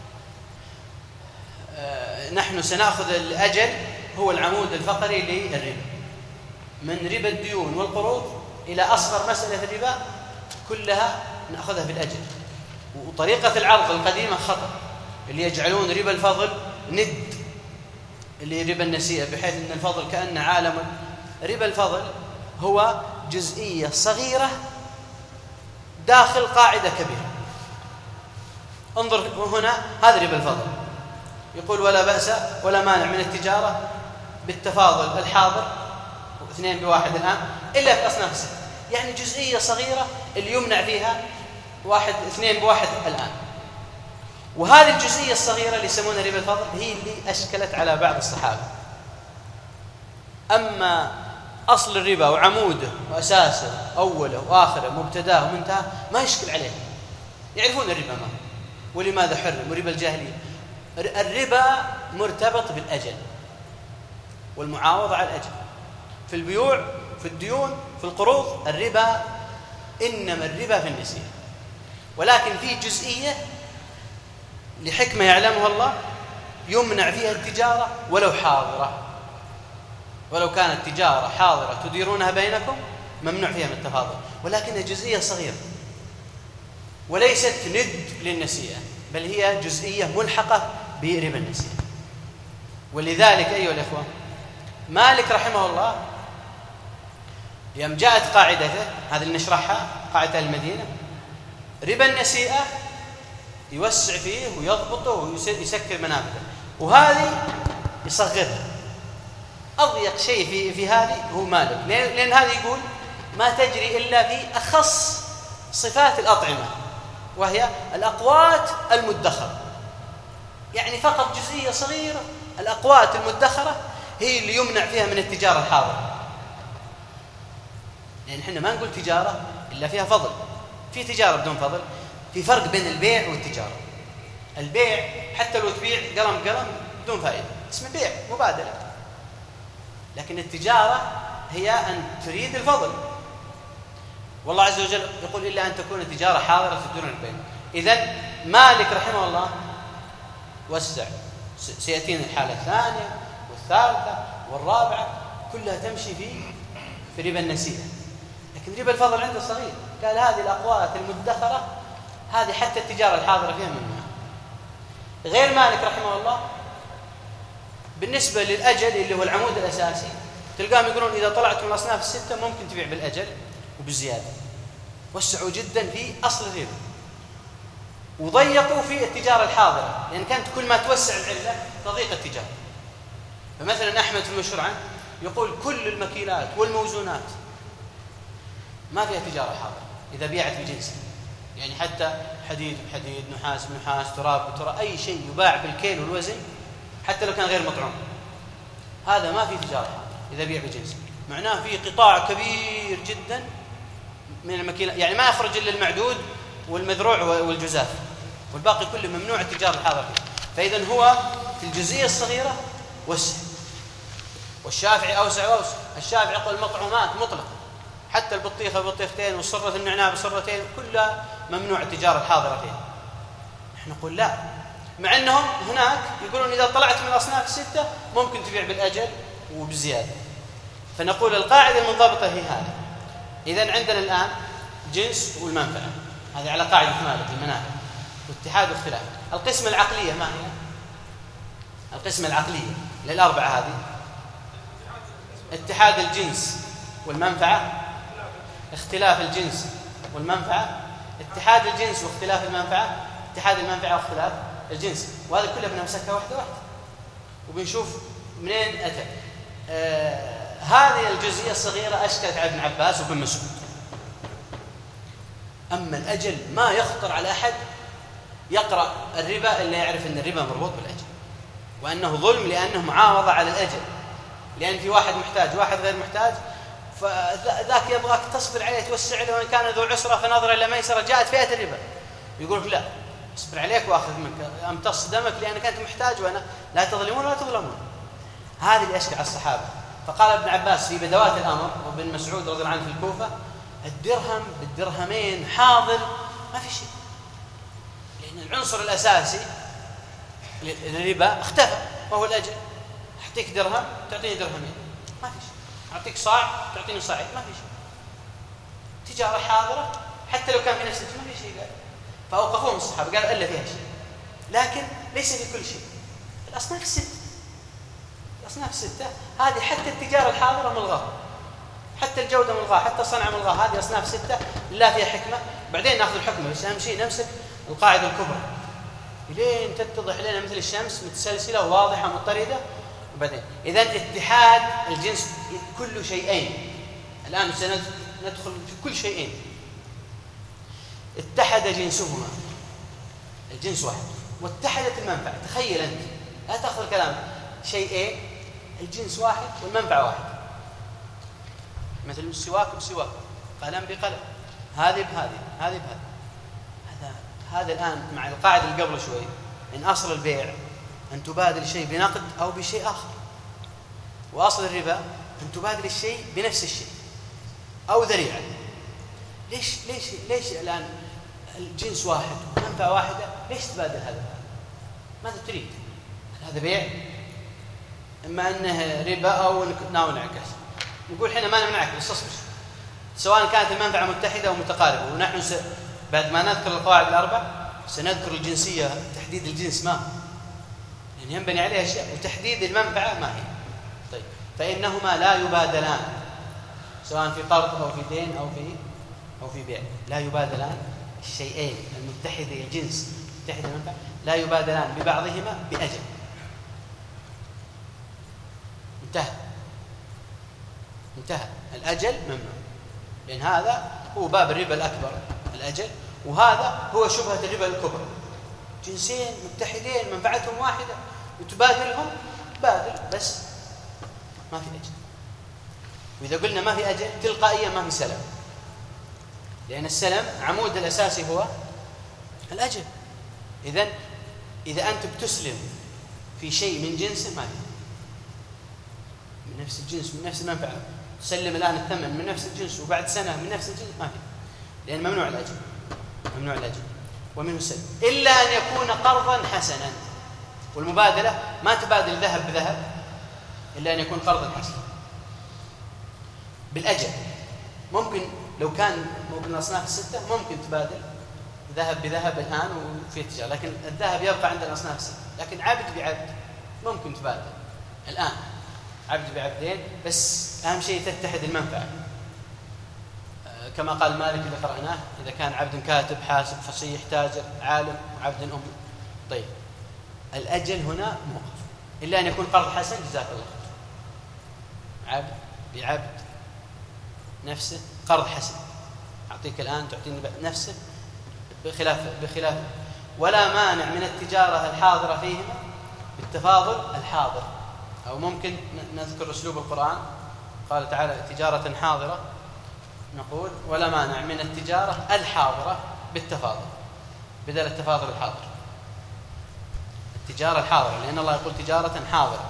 نحن سنأخذ الأجل هو العمود الفقري للربا، من ربا الديون والقروض إلى أصغر مسألة الربا كلها نأخذها بالأجل. وطريقة العرض القديمة خطأ، اللي يجعلون ربا الفضل ند اللي ربا النسيئة، بحيث أن الفضل كأنه عالم. ربا الفضل هو جزئية صغيرة داخل قاعدة كبيرة. انظر هنا، هذا ربا الفضل. يقول ولا بأس ولا مانع من التجارة بالتفاضل الحاضر، اثنين بواحد الآن، إلا في أصناف الستة. يعني جزئية صغيرة اللي يمنع فيها واحد اثنين بواحد الآن. وهذه الجزئية الصغيرة اللي يسمونها ربا الفضل هي اللي أشكلت على بعض الصحابة. أما أصل الربا وعموده وأساسه أوله وآخره مبتداه ومنتهى ما يشكل عليه، يعرفون الربا ما ولماذا حرم وربا الجاهلية. الربا مرتبط بالأجل والمعاوضة على الأجل في البيوع في الديون في القروض. الربا إنما الربا في النسيئة، ولكن في جزئية لحكمة يعلمها الله يمنع فيها التجارة ولو حاضرة، ولو كانت تجارة حاضرة تديرونها بينكم ممنوع فيها من التفاضل، ولكنها جزئية صغيرة وليست ند للنسيئة، بل هي جزئية ملحقة بربا النسيئة. ولذلك أيها الإخوة مالك رحمه الله يوم جاءت قاعدته هذه اللي نشرحها قاعدة المدينة ربا النسيئة يوسع فيه ويضبطه ويسكر منافذه، وهذه يصغرها. أضيق شيء في في هذه هو مالك، لأن هذه يقول ما تجري إلا في أخص صفات الأطعمة وهي الأقوات المدخرة، يعني فقط جزئية صغيرة. الأقوات المدخرة هي اللي يمنع فيها من التجارة الحاضرة، لأن احنا ما نقول تجارة إلا فيها فضل. في تجارة بدون فضل، في فرق بين البيع والتجارة. البيع حتى لو تبيع قلم قلم بدون فائدة اسمه بيع مبادلة، لكن التجارة هي أن تريد الفضل. والله عز وجل يقول إلا أن تكون تجارة حاضرة تدورون البين. إذن مالك رحمه الله وسع، سيأتينا الحالة الثانية والثالثة والرابعة كلها تمشي في في ربا النسيئة، لكن ربا الفضل عنده صغير. قال هذه الأقوات المدخرة هذه حتى التجارة الحاضرة فيها ممنوع. غير مالك رحمه الله بالنسبة للأجل اللي هو العمود الأساسي تلقاهم يقولون إذا طلعت من الأصناف الستة ممكن تبيع بالأجل وبالزيادة. وسعوا جدا في أصل الربا وضيقوا في التجارة الحاضرة، لأن كانت كل ما توسع العلة تضيق التجارة. فمثلا أحمد في المشهور عنه يقول كل المكيلات والموزونات ما فيها تجارة حاضرة إذا بيعت بجنسها، يعني حتى حديد بحديد، نحاس بنحاس، تراب بتراب، أي شيء يباع بالكيل والوزن حتى لو كان غير مطعوم هذا ما في تجارة حاضرة إذا بيع بجنسه. معناه في قطاع كبير جدا من المكيلات، يعني ما يخرج إلا المعدود والمذروع والجزاف، والباقي كله ممنوع التجارة الحاضرة فيه. فإذا هو في الجزئية الصغيرة وسع، والشافعي أوسع وأوسع. الشافعي يقول المطعومات مطلقة، حتى البطيخة بطيختين والصرة النعناع بصرتين كلها ممنوع التجارة الحاضرة فيها. نحن نقول لا، مع أنهم هناك يقولون إذا طلعت من الأصناف الستة ممكن تبيع بالأجل وبزيادة. فنقول القاعدة المنضبطة هي هذه. إذن عندنا الآن جنس والمنفعة، هذه على قاعدة مالك المنافع واتحاد واختلاف. القسمة العقلية ما هي؟ القسمة العقلية للأربعة هذه اتحاد الجنس والمنفعة، اختلاف الجنس والمنفعة، اتحاد الجنس واختلاف المنفعة، اتحاد المنفعة واختلاف الجنس. وهذا كله بنمسكها واحدة واحدة وبنشوف منين أتى. آه هذه الجزئية الصغيرة أشكلت على ابن عباس وابن مسعود. أما الأجل ما يخطر على أحد يقرأ الربا إلا يعرف أن الربا مربوط بالأجل، وأنه ظلم لأنه معاوضة على الأجل، لأن في واحد محتاج واحد غير محتاج، فذاك يبغاك تصبر عليه توسع له، وإن كان ذو عسرة فنظر إلى ميسرة. جاءت فئة الربا يقولك لا اصبر عليك وأخذ منك، أمتص دمك لأنك أنت محتاج وأنا لا تظلمون ولا تظلمون. هذه اللي أشكل على الصحابة. فقال ابن عباس في بدوات الأمر وابن مسعود رضي الله عنه في الكوفة الدرهم بالدرهمين حاضر ما في شيء، لأن العنصر الأساسي للربا اختفى وهو الأجل. أعطيك درهم تعطيني درهمين ما في شيء، أعطيك صاع تعطيني صاعين ما في شيء. تجارة حاضرة حتى لو كان في نفس ما في شيء. قال فأوقفوهم الصحابة قال إلا فيها شيء، لكن ليس في كل شيء. الأصناف الستة الأصناف الستة هذه حتى التجارة الحاضرة ملغاة، حتى الجودة ملغاة، حتى الصنعة ملغاة. هذه أصناف ستة لا فيها حكمة. بعدين نأخذ الحكمة، بس أهم شيء نمسك القاعدة الكبرى لين تتضح لنا مثل الشمس متسلسلة وواضحة مضطردة. وبعدين إذن اتحاد الجنس كل شيئين. الآن سندخل في كل شيئين اتحد جنسهما، الجنس واحد واتحدت المنفعة. تخيل أنت، لا تأخذ الكلام شيئين الجنس واحد والمنفعة واحد، مثل السواك بسواك، قلم بقلم، هذه بهذه، هذه بهذه. هذا هذا الآن مع القاعدة اللي قبل شوي، إن أصل البيع أن تبادل شيء بنقد أو بشيء آخر، وأصل الربا أن تبادل الشيء بنفس الشيء أو ذريعة. ليش ليش ليش الآن الجنس واحد ومنفعة واحدة، ليش تبادل هذا؟ ماذا تريد؟ هذا بيع، إما أنه ربا أو ناوي نعكس. نقول حين ما نمنعك بس اصبر، سواء كانت المنفعة متحدة ومتقاربة. ونحن س... بعد ما نذكر القواعد الأربع سنذكر الجنسية، تحديد الجنس ما هو، يعني ينبني عليها أشياء، وتحديد المنفعة ما هي. طيب، فإنهما لا يبادلان، سواء في قرض أو في دين أو في أو في بيع، لا يبادلان. الشيئين المتحدي الجنس متحد المنفعة لا يبادلان ببعضهما بأجل. انتهى انتهى الأجل ممنوع، لأن هذا هو باب الربا الأكبر، الأجل، وهذا هو شبهة الربا الكبرى. جنسين متحدين منفعتهم واحدة وتبادلهم، بادل بس ما في أجل. وإذا قلنا ما في أجل تلقائيا ما في سلم، لأن السلم عمود الأساسي هو الأجل. إذن إذا أنت بتسلم في شيء من جنسه ما في، من نفس الجنس من نفس المنفعة، تسلم الآن الثمن من نفس الجنس وبعد سنة من نفس الجنس ما في، لأن ممنوع الأجل، ممنوع الأجل ومنه السلم، إلا أن يكون قرضا حسنا. والمبادلة ما تبادل ذهب بذهب إلا أن يكون قرضا حسنا بالأجل. ممكن لو كان ممكن الأصناف الستة ممكن تبادل ذهب بذهب الآن وفي تجارة، لكن الذهب يبقى عند الأصناف الستة. لكن عبد بعبد ممكن تبادل الآن، عبد بعبدين، بس أهم شيء تتحد المنفعة، كما قال مالك اللي قرأناه، إذا كان عبد كاتب حاسب فصيح تاجر عالم وعبد أم. طيب، الأجل هنا موقف، إلا أن يكون قرض حسن. جزاك الله خير، عبد بعبد نفسه قرض حسن، أعطيك الآن تعطيني نفسه بخلاف بخلاف ولا مانع من التجارة الحاضرة فيهما بالتفاضل الحاضر. أو ممكن نذكر أسلوب القرآن، قال تعالى تجارة حاضرة، نقول ولا مانع من التجارة الحاضرة بالتفاضل بدل التفاضل الحاضر، التجارة الحاضرة، لأن الله يقول تجارة حاضرة.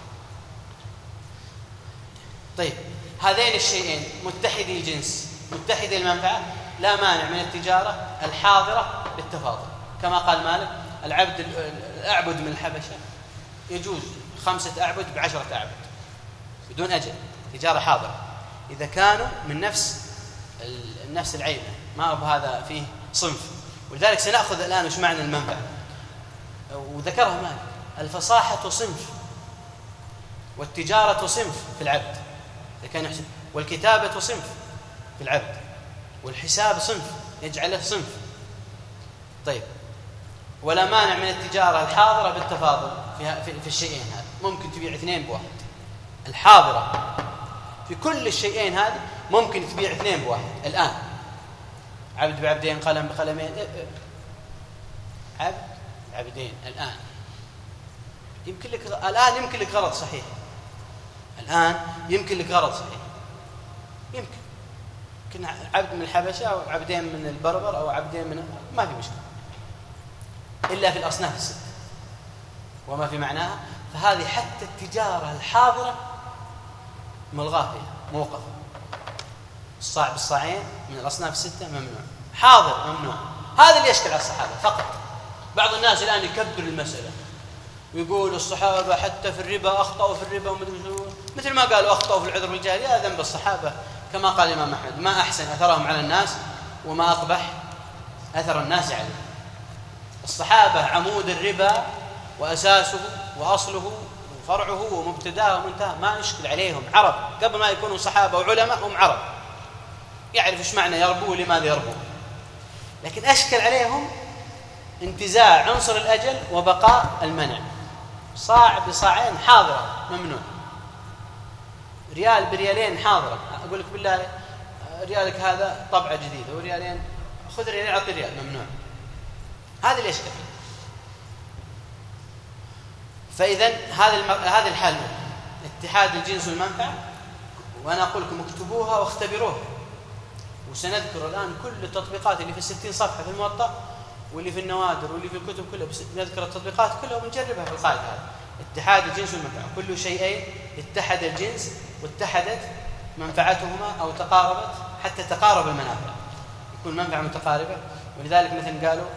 طيب، هذين الشيئين متحدي الجنس متحدي المنفعة، لا مانع من التجارة الحاضرة بالتفاضل، كما قال مالك العبد الأعبد من الحبشة يجوز خمسة أعبد بعشرة أعبد بدون أجل، تجارة حاضرة إذا كانوا من نفس نفس العينة، ما بهذا فيه صنف. ولذلك سنأخذ الآن وش معنى المنفعة، وذكرها مالك، الفصاحة صنف، والتجارة صنف في العبد إذا كان يحسن، والكتابة صنف في العبد، والحساب صنف يجعله صنف. طيب، ولا مانع من التجارة الحاضرة بالتفاضل في في الشيئين هذا، ممكن تبيع اثنين بواحد. الحاضرة في كل الشيئين هذه ممكن تبيع اثنين بواحد الآن، عبد بعبدين، قلم بقلمين، عبد عبدين الآن. يمكن لك الآن يمكن لك غرض صحيح، الآن يمكن لك غرض صحيح، يمكن يمكن عبد من الحبشة أو عبدين من البربر أو عبدين من، ما في مشكلة إلا في الأصناف الست وما في معناها. فهذه حتى التجارة الحاضرة ملغاة فيها، موقفة. الصاع بالصاعين من الأصناف الستة ممنوع، حاضر ممنوع. هذا اللي يشكل على الصحابة فقط. بعض الناس الآن يكبر المسألة ويقول الصحابة حتى في الربا أخطأوا في الربا، مثل ما قالوا أخطأوا في العذر بالجاهلية. هذا ذنب الصحابة، كما قال الإمام أحمد ما أحسن أثرهم على الناس وما أقبح أثر الناس عليه. الصحابة عمود الربا وأساسه وأصله وفرعه ومبتداه ومنتهى، ما نشكل عليهم. عرب قبل ما يكونوا صحابة وعلماء هم عرب، يعرف ايش معنى يربو لماذا يربو. لكن أشكل عليهم انتزاع عنصر الأجل وبقاء المنع. صاع بصاعين حاضرة ممنوع، ريال بريالين حاضرة. أقول لك بالله ريالك هذا طبعة جديدة وريالين، خذ ريالين أعطي ريال، ممنوع. هذا اللي يشكل. فإذا هذه هذه الحالة اتحاد الجنس والمنفعة، وأنا أقول لكم اكتبوها واختبروها، وسنذكر الآن كل التطبيقات اللي في الستين صفحة في الموطأ واللي في النوادر واللي في الكتب كلها، نذكر التطبيقات كلها ونجربها في القاعدة هذه. اتحاد الجنس والمنفعة، كل شيئين اتحد الجنس واتحدت منفعتهما أو تقاربت حتى تقارب المنافع، يكون منفعة متقاربة. ولذلك مثل قالوا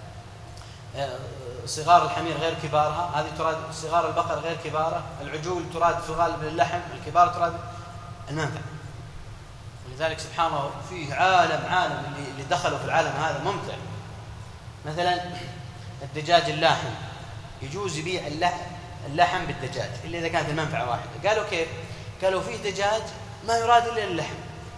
صغار الحمير غير كبارها، هذه تراد صغار البقر غير كبارها، العجول تراد في الغالب للحم، الكبار تراد المنفع. ولذلك سبحان الله فيه عالم عالم اللي, اللي دخلوا في العالم هذا ممتع. مثلا الدجاج اللاحم يجوز يبيع اللحم بالدجاج إلا إذا كانت المنفعة واحدة. قالوا كيف؟ قالوا فيه دجاج ما يراد إلا اللحم،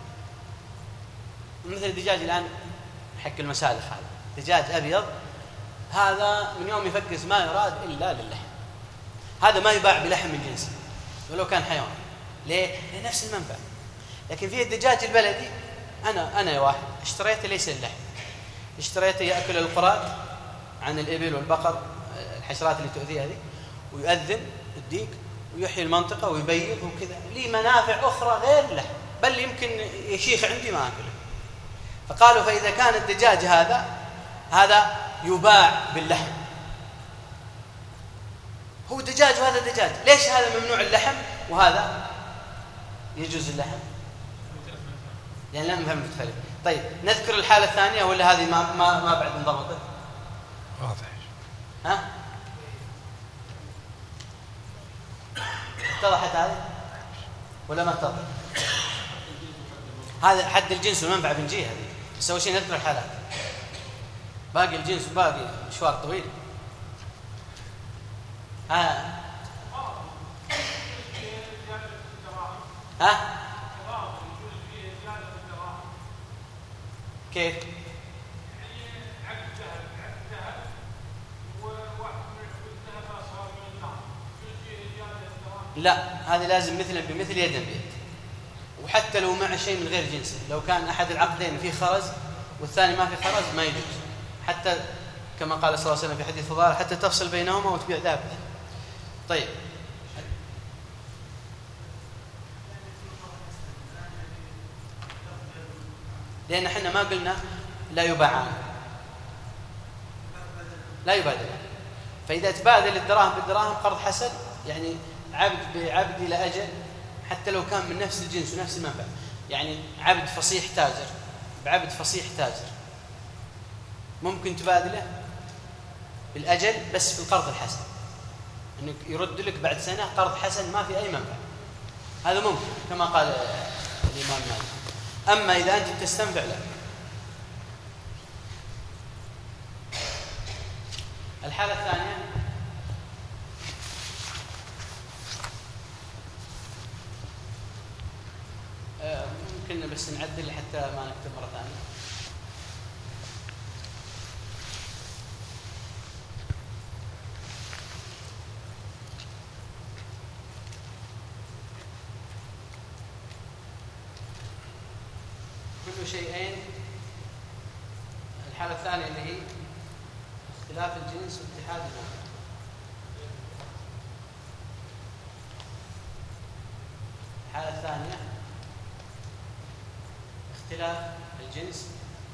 مثل الدجاج الآن حق المسالخ، هذا دجاج أبيض، هذا من يوم يفقس ما يراد إلا للحم، هذا ما يباع بلحم الجنس ولو كان حيوان. ليه؟ لنفس المنفعة. لكن فيه الدجاج البلدي، أنا أنا يا واحد اشتريته ليس اللحم، اشتريته يأكل القراد عن الإبل والبقر، الحشرات اللي تؤذي هذه، ويؤذن الديك ويحيي المنطقة ويبيض وكذا، لي منافع أخرى غير اللحم، بل يمكن يشيخ عندي ما أكله. فقالوا فإذا كان الدجاج هذا هذا يباع باللحم، هو دجاج وهذا دجاج، ليش هذا ممنوع اللحم وهذا يجوز اللحم؟ يعني لا نفهم مختلف. طيب نذكر الحالة الثانية ولا هذه ما ما ما بعد انضبطت؟ واضح. ها؟ اتضحت هذه ولا ما اتضحت؟ هذا حد الجنس والمنفعة بنجي هذه، بس أول شيء نذكر الحالات، باقي الجنس وباقي مشوار طويل. ها ها كيف؟ لا، هذه لازم مثلا بمثل يدا بيد، وحتى لو مع شيء من غير جنسه، لو كان أحد العقدين فيه خرز والثاني ما فيه خرز ما يجوز، حتى كما قال صلى الله عليه وسلم في حديث فضالة حتى تفصل بينهما وتبيع دابة. طيب لأن احنا ما قلنا لا يباعان، لا يبادل، فإذا تبادل الدراهم بالدراهم قرض حسن، يعني عبد بعبد إلى أجل، حتى لو كان من نفس الجنس ونفس المنفعة، يعني عبد فصيح تاجر بعبد فصيح تاجر ممكن تبادله بالأجل بس في القرض الحسن، أنك يرد لك بعد سنة قرض حسن ما في أي منفعة، هذا ممكن كما قال الإمام مالك. أما إذا أنت تستنفع له. الحالة الثانية ممكن بس نعدل حتى ما نكتب مرة ثانية. كل شيئين. الحالة الثانية اللي هي اختلاف الجنس واتحاد المنفعة. الحالة الثانية اختلاف الجنس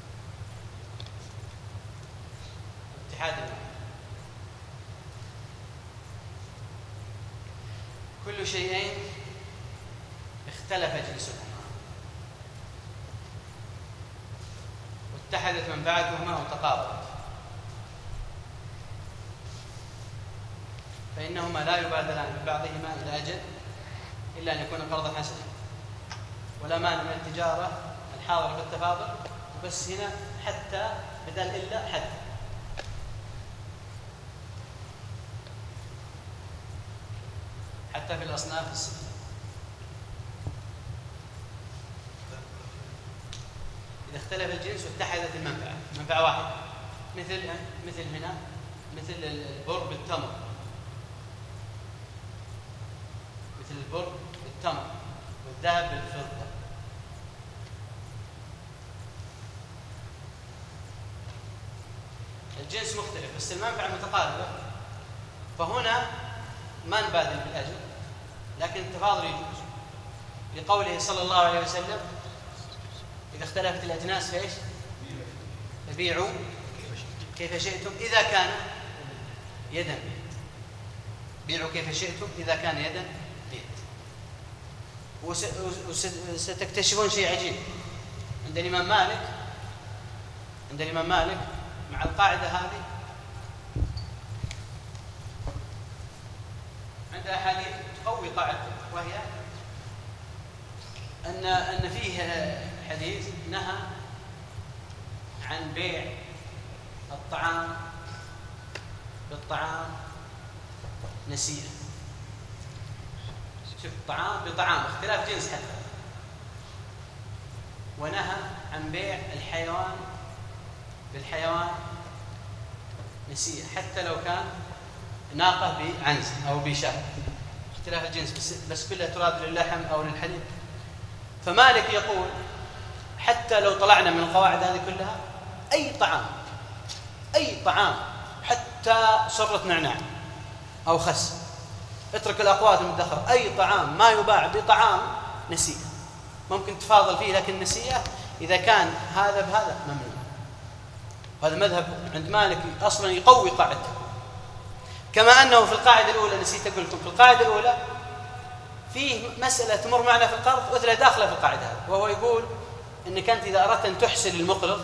واتحاد المنفعة. كل شيئين اختلف جنسهما اتحدت منفعتهما وتقاربت، فإنهما لا يبادلان ببعضهما إلى أجل إلا أن يكون قرضا حسنا، ولا مانع من التجارة الحاضرة في التفاضل، وبس هنا حتى بدل إلا حتى. حتى في الأصناف الستة. إذا اختلف الجنس واتحدت المنفعة، منفعة واحدة، مثل مثل هنا مثل البر بالتمر، مثل البر بالتمر والذهب بالفضة. الجنس مختلف بس المنفعة متقاربة، فهنا ما نبادل بالأجل، لكن التفاضل يجوز، لقوله صلى الله عليه وسلم: إذا اختلفت الأجناس فإيش؟ فبيعوا كيف شئتم إذا كان يدا بيد. بيعوا كيف شئتم إذا كان يدا بيد. وستكتشفون شيء عجيب عند الإمام مالك عند الإمام مالك مع القاعدة هذه، عند أحاديث تقوي قاعدة، وهي أن أن فيه حديث نهى عن بيع الطعام بالطعام نسيئا. شوف، طعام بطعام، اختلاف جنس حتى. ونهى عن بيع الحيوان بالحيوان نسيئا، حتى لو كان ناقة بعنز أو بشاة، اختلاف الجنس، بس, بس كلها تراد للحم أو للحليب. فمالك يقول حتى لو طلعنا من القواعد هذه كلها، أي طعام أي طعام حتى صرة نعناع أو خس، اترك الأقوات المدخرة، أي طعام ما يباع بطعام نسيئة ممكن تفاضل فيه، لكن نسيئة إذا كان هذا بهذا ممنوع. هذا مذهب عند مالك أصلا يقوي قاعدته. كما أنه في القاعدة الأولى، نسيت أقول لكم، في القاعدة الأولى فيه مسألة تمر معنا في القرض مثل داخلة في القاعدة هذه، وهو يقول إنك أنت إذا أردت أن تحسن للمقرض،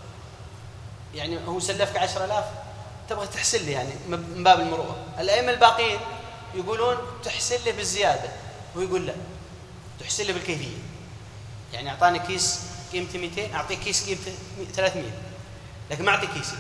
يعني هو سلفك عشرة آلاف تبغى تحسن لي يعني من باب المروءة. الأئمة الباقين يقولون تحسن لي بالزيادة، هو يقول لا، تحسن لي بالكيفية. يعني أعطاني كيس قيمته مئتين، أعطيك كيس قيمته ثلاثمئة، لكن ما أعطيك كيسي،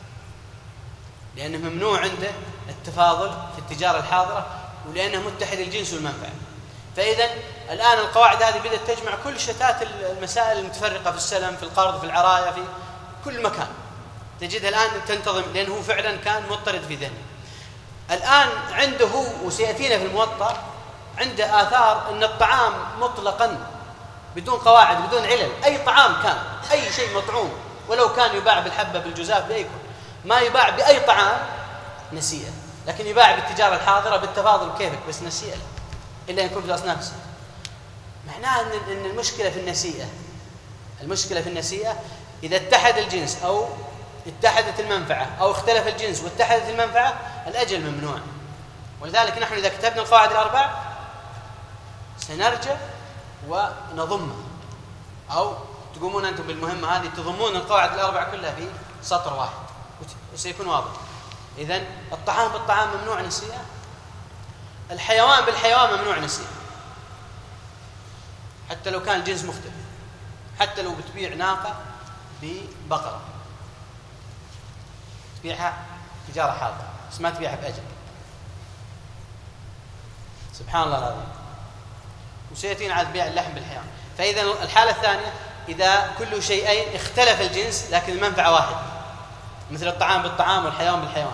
لأنه ممنوع عنده التفاضل في التجارة الحاضرة، ولأنه متحد الجنس والمنفعة. فإذا الآن القواعد هذه بدأت تجمع كل شتات المسائل المتفرقة في السلم، في القرض، في العراية، في كل مكان تجدها الآن تنتظم، لأنه فعلا كان مضطرد في ذهنه. الآن عنده هو، وسيأتينا في الموطأ، عنده آثار أن الطعام مطلقا بدون قواعد بدون علل، أي طعام كان، أي شيء مطعوم، ولو كان يباع بالحبة بالجزاف بأيكم، ما يباع بأي طعام نسيئة، لكن يباع بالتجارة الحاضرة بالتفاضل كيفك، بس نسيئة إلا يكون في الأصناف الستة. معناه أن المشكلة في النسيئة المشكلة في النسيئة إذا اتحد الجنس أو اتحدت المنفعة، أو اختلف الجنس واتحدت المنفعة، الأجل ممنوع. ولذلك نحن إذا كتبنا القواعد الأربع سنرجع ونضمها، أو تقومون أنتم بالمهمة هذه، تضمون القواعد الأربع كلها في سطر واحد وسيكون واضح. إذن الطعام بالطعام ممنوع نسيئة، الحيوان بالحيوان ممنوع نسيئة، حتى لو كان الجنس مختلف، حتى لو بتبيع ناقة ببقرة تبيعها تجارة حاضرة، بس ما تبيعها بأجل. سبحان الله العظيم. وسيأتينا على بيع اللحم بالحيوان. فإذا الحالة الثانية إذا كل شيئين اختلف الجنس لكن المنفعة واحد، مثل الطعام بالطعام والحيوان بالحيوان،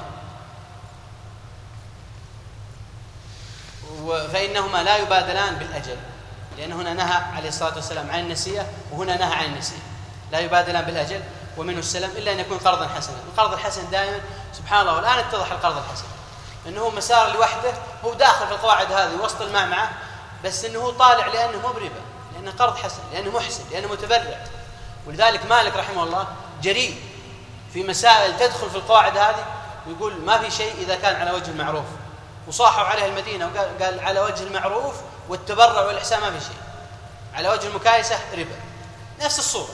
فإنهما لا يبادلان بالأجل، لأن هنا نهى عليه الصلاة والسلام عن النسيئة، وهنا نهى عن النسيئة. لا يبادلان بالأجل ومنه السلم، إلا أن يكون قرضا حسنا. القرض الحسن دائما سبحان الله، والآن اتضح القرض الحسن أنه مسار لوحده، هو داخل في القواعد هذه وسط المعمعة، بس أنه طالع لأنه مو بربا، لأنه قرض حسن، لأنه محسن، لأنه متبرع. ولذلك مالك رحمه الله جريء في مسائل تدخل في القواعد هذه، ويقول ما في شيء إذا كان على وجه المعروف، وصاحوا عليه المدينة وقال قال على وجه المعروف والتبرع والإحسان ما في شيء، على وجه المكايسة ربا، نفس الصورة،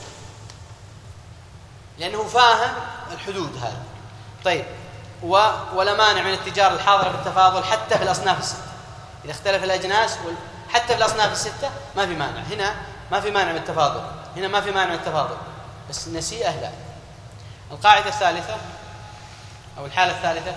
لأنه فاهم الحدود هذه. طيب، ولا مانع من التجارة الحاضرة بالتفاضل حتى في الأصناف الستة، إذا اختلف الأجناس حتى في الأصناف الستة ما في مانع. هنا ما في مانع من التفاضل، هنا ما في مانع من التفاضل، بس النسيئة لا. القاعدة الثالثة أو الحالة الثالثة،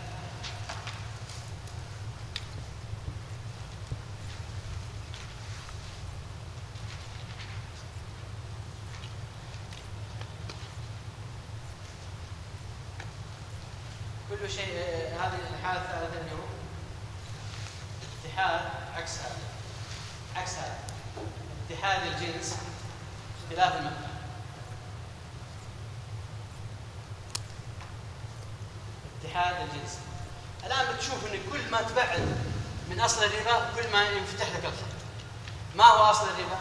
كل شيء، هذه الحالة الثالثة اللي هو اتحاد عكس هذا عكس هذا اتحاد الجنس اختلاف المنفعة. اتحاد الجنس، الآن بتشوف أن كل ما تبعد من أصل الربا كل ما ينفتح لك الخط. ما هو أصل الربا؟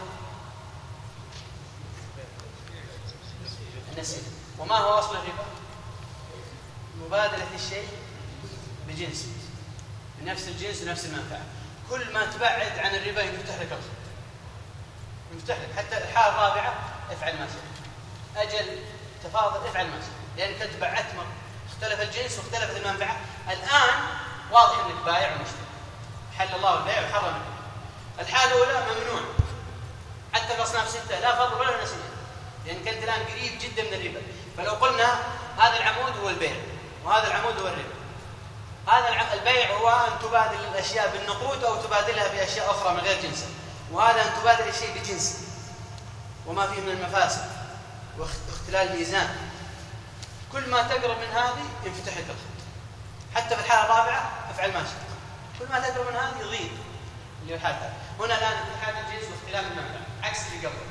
النسيئة. وما هو أصل الربا؟ مبادلة الشيء بجنسه، بنفس الجنس ونفس المنفعة. كل ما تبعد عن الربا ينفتح لك الخط، ينفتح لك. حتى الحالة الرابعة افعل ما شئت، أجل تفاضل افعل ما شئت، لأنك أنت بعدت مرة، اختلف الجنس واختلفت المنفعة. الآن واضح أنك بايع ومشتري، حل الله البيع وحرم البيع. الحالة الأولى ممنوع حتى في الأصناف ستة، لا فضل ولا نسيئة، لأنك أنت الآن قريب جدا من الربا. فلو قلنا هذا العمود هو البيع وهذا العمود هو الربا، هذا البيع هو أن تبادل الأشياء بالنقود أو تبادلها بأشياء أخرى من غير جنسها، وهذا أن تبادل الشيء بجنسه وما فيه من المفاسد واختلال الميزان. كل ما تقرب من هذه ينفتح لك الخط. حتى في الحالة الرابعة افعل ما شئت، كل ما تقرب من هذه يضيق اللي هو الحالة. هنا الآن اتحاد الجنس واختلاف المنفعة عكس اللي قبل.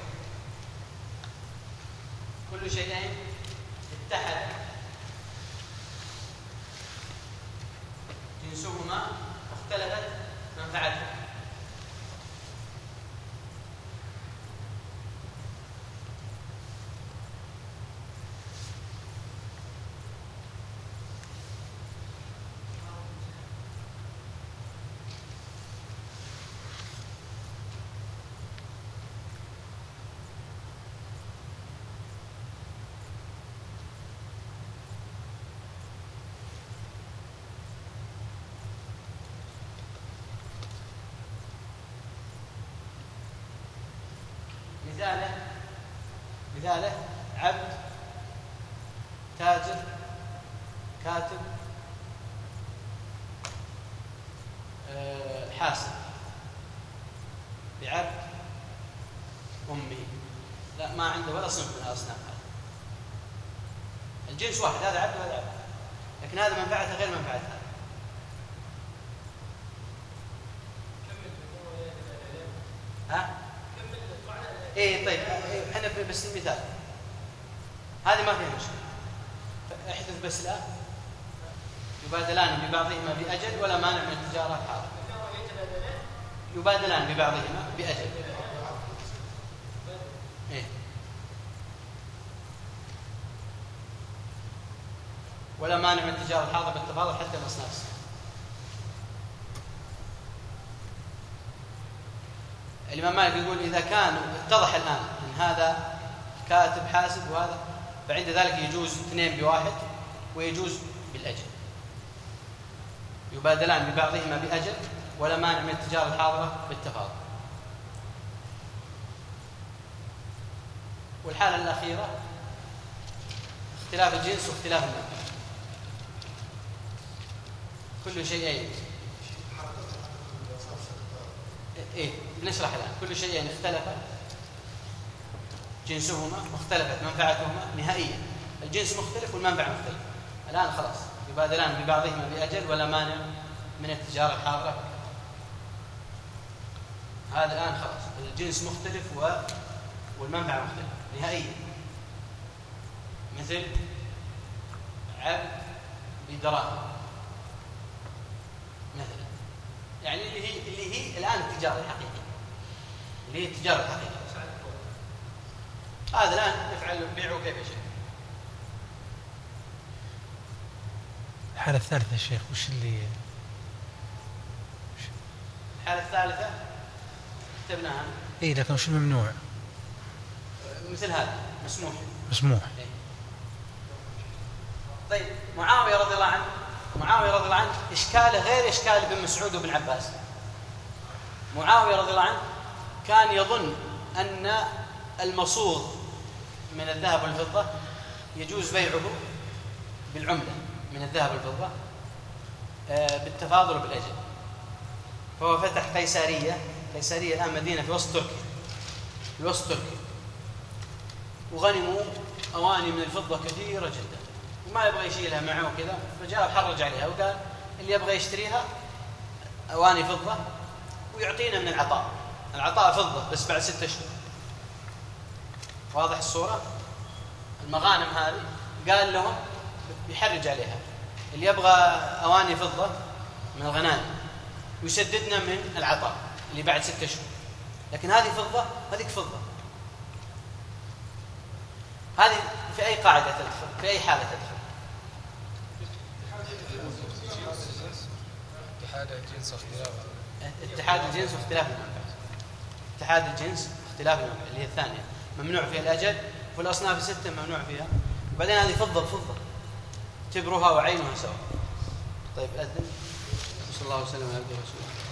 كل شيئين اتحد جنسهما واختلفت منفعتهما. مثاله مثاله عبد، تاجر، كاتب، أه حاسب. بعبد أمي، لا ما عنده ولا صنف من الأصناف هذه. الجنس واحد، هذا عبد وهذا عبد، لكن هذا منفعته غير منفعة هذا. ها؟ ايه طيب احنا بس المثال هذه ما فيها مشكله. احدث بس الان يبادلان ببعضهما باجل ولا مانع من التجاره الحاضره. يبادلان ببعضهما باجل. ايه ولا مانع من التجاره الحاضره بالتفاضل حتى الاصناف. الإمام مالك يقول إذا كان اتضح الآن أن هذا كاتب حاسب وهذا، فعند ذلك يجوز اثنين بواحد ويجوز بالأجل، يبادلان ببعضهما بأجل ولا مانع من التجارة الحاضرة بالتفاضل. والحالة الأخيرة اختلاف الجنس واختلاف المنفعة. كل شيئين إيه نشرح الآن. كل شيئين اختلف جنسهما واختلفت منفعتهما نهائيا. الجنس مختلف والمنفعة مختلفة. الآن خلاص يبادلان ببعضهما بأجل ولا مانع من التجارة الحاضرة. هذا الآن خلاص الجنس مختلف والمنفعة مختلفة نهائيا. مثل عبد بدراهم مثلا، يعني اللي هي اللي هي الآن التجارة الحقيقية، اللي هي التجارة الحقيقية. هذا الآن نفعل بيعه كيف يشاء. الحالة الثالثة يا شيخ وش اللي الحالة الثالثة كتبناها. إيه لكن وش الممنوع؟ مثل هذا مسموح. مسموح. إيه. طيب معاوية رضي الله عنه معاوية رضي الله عنه إشكاله غير إشكال ابن مسعود وابن عباس. معاوية رضي الله عنه كان يظن أن المصوغ من الذهب والفضة يجوز بيعه بالعملة من الذهب والفضة بالتفاضل وبالأجل. فهو فتح قيسارية. قيسارية الآن مدينة في وسط تركيا في وسط تركيا وغنموا أواني من الفضة كثيرة جدا وما يبغى يشيلها معه كذا، فجاء وحرج عليها وقال اللي يبغى يشتريها أواني فضة ويعطينا من العطاء. العطاء فضة بس بعد ستة أشهر. واضح الصورة؟ المغانم هذه قال لهم يحرج عليها اللي يبغى أواني فضة من الغنائم ويسددنا من العطاء اللي بعد ستة شهور، لكن هذه فضة هذيك فضة، هذه في أي قاعدة تدخل؟ في أي حالة تدخل؟ اتحاد الجنس واختلاف اتحاد الجنس واختلاف المنفعة. اتحاد الجنس واختلاف المنفعة اللي هي الثانية ممنوع فيها الأجل، والأصناف الستة ممنوع فيها. وبعدين هذه فضة بفضة تبرها وعينها سواء. طيب أذن. صلى الله عليه وسلم على رسوله.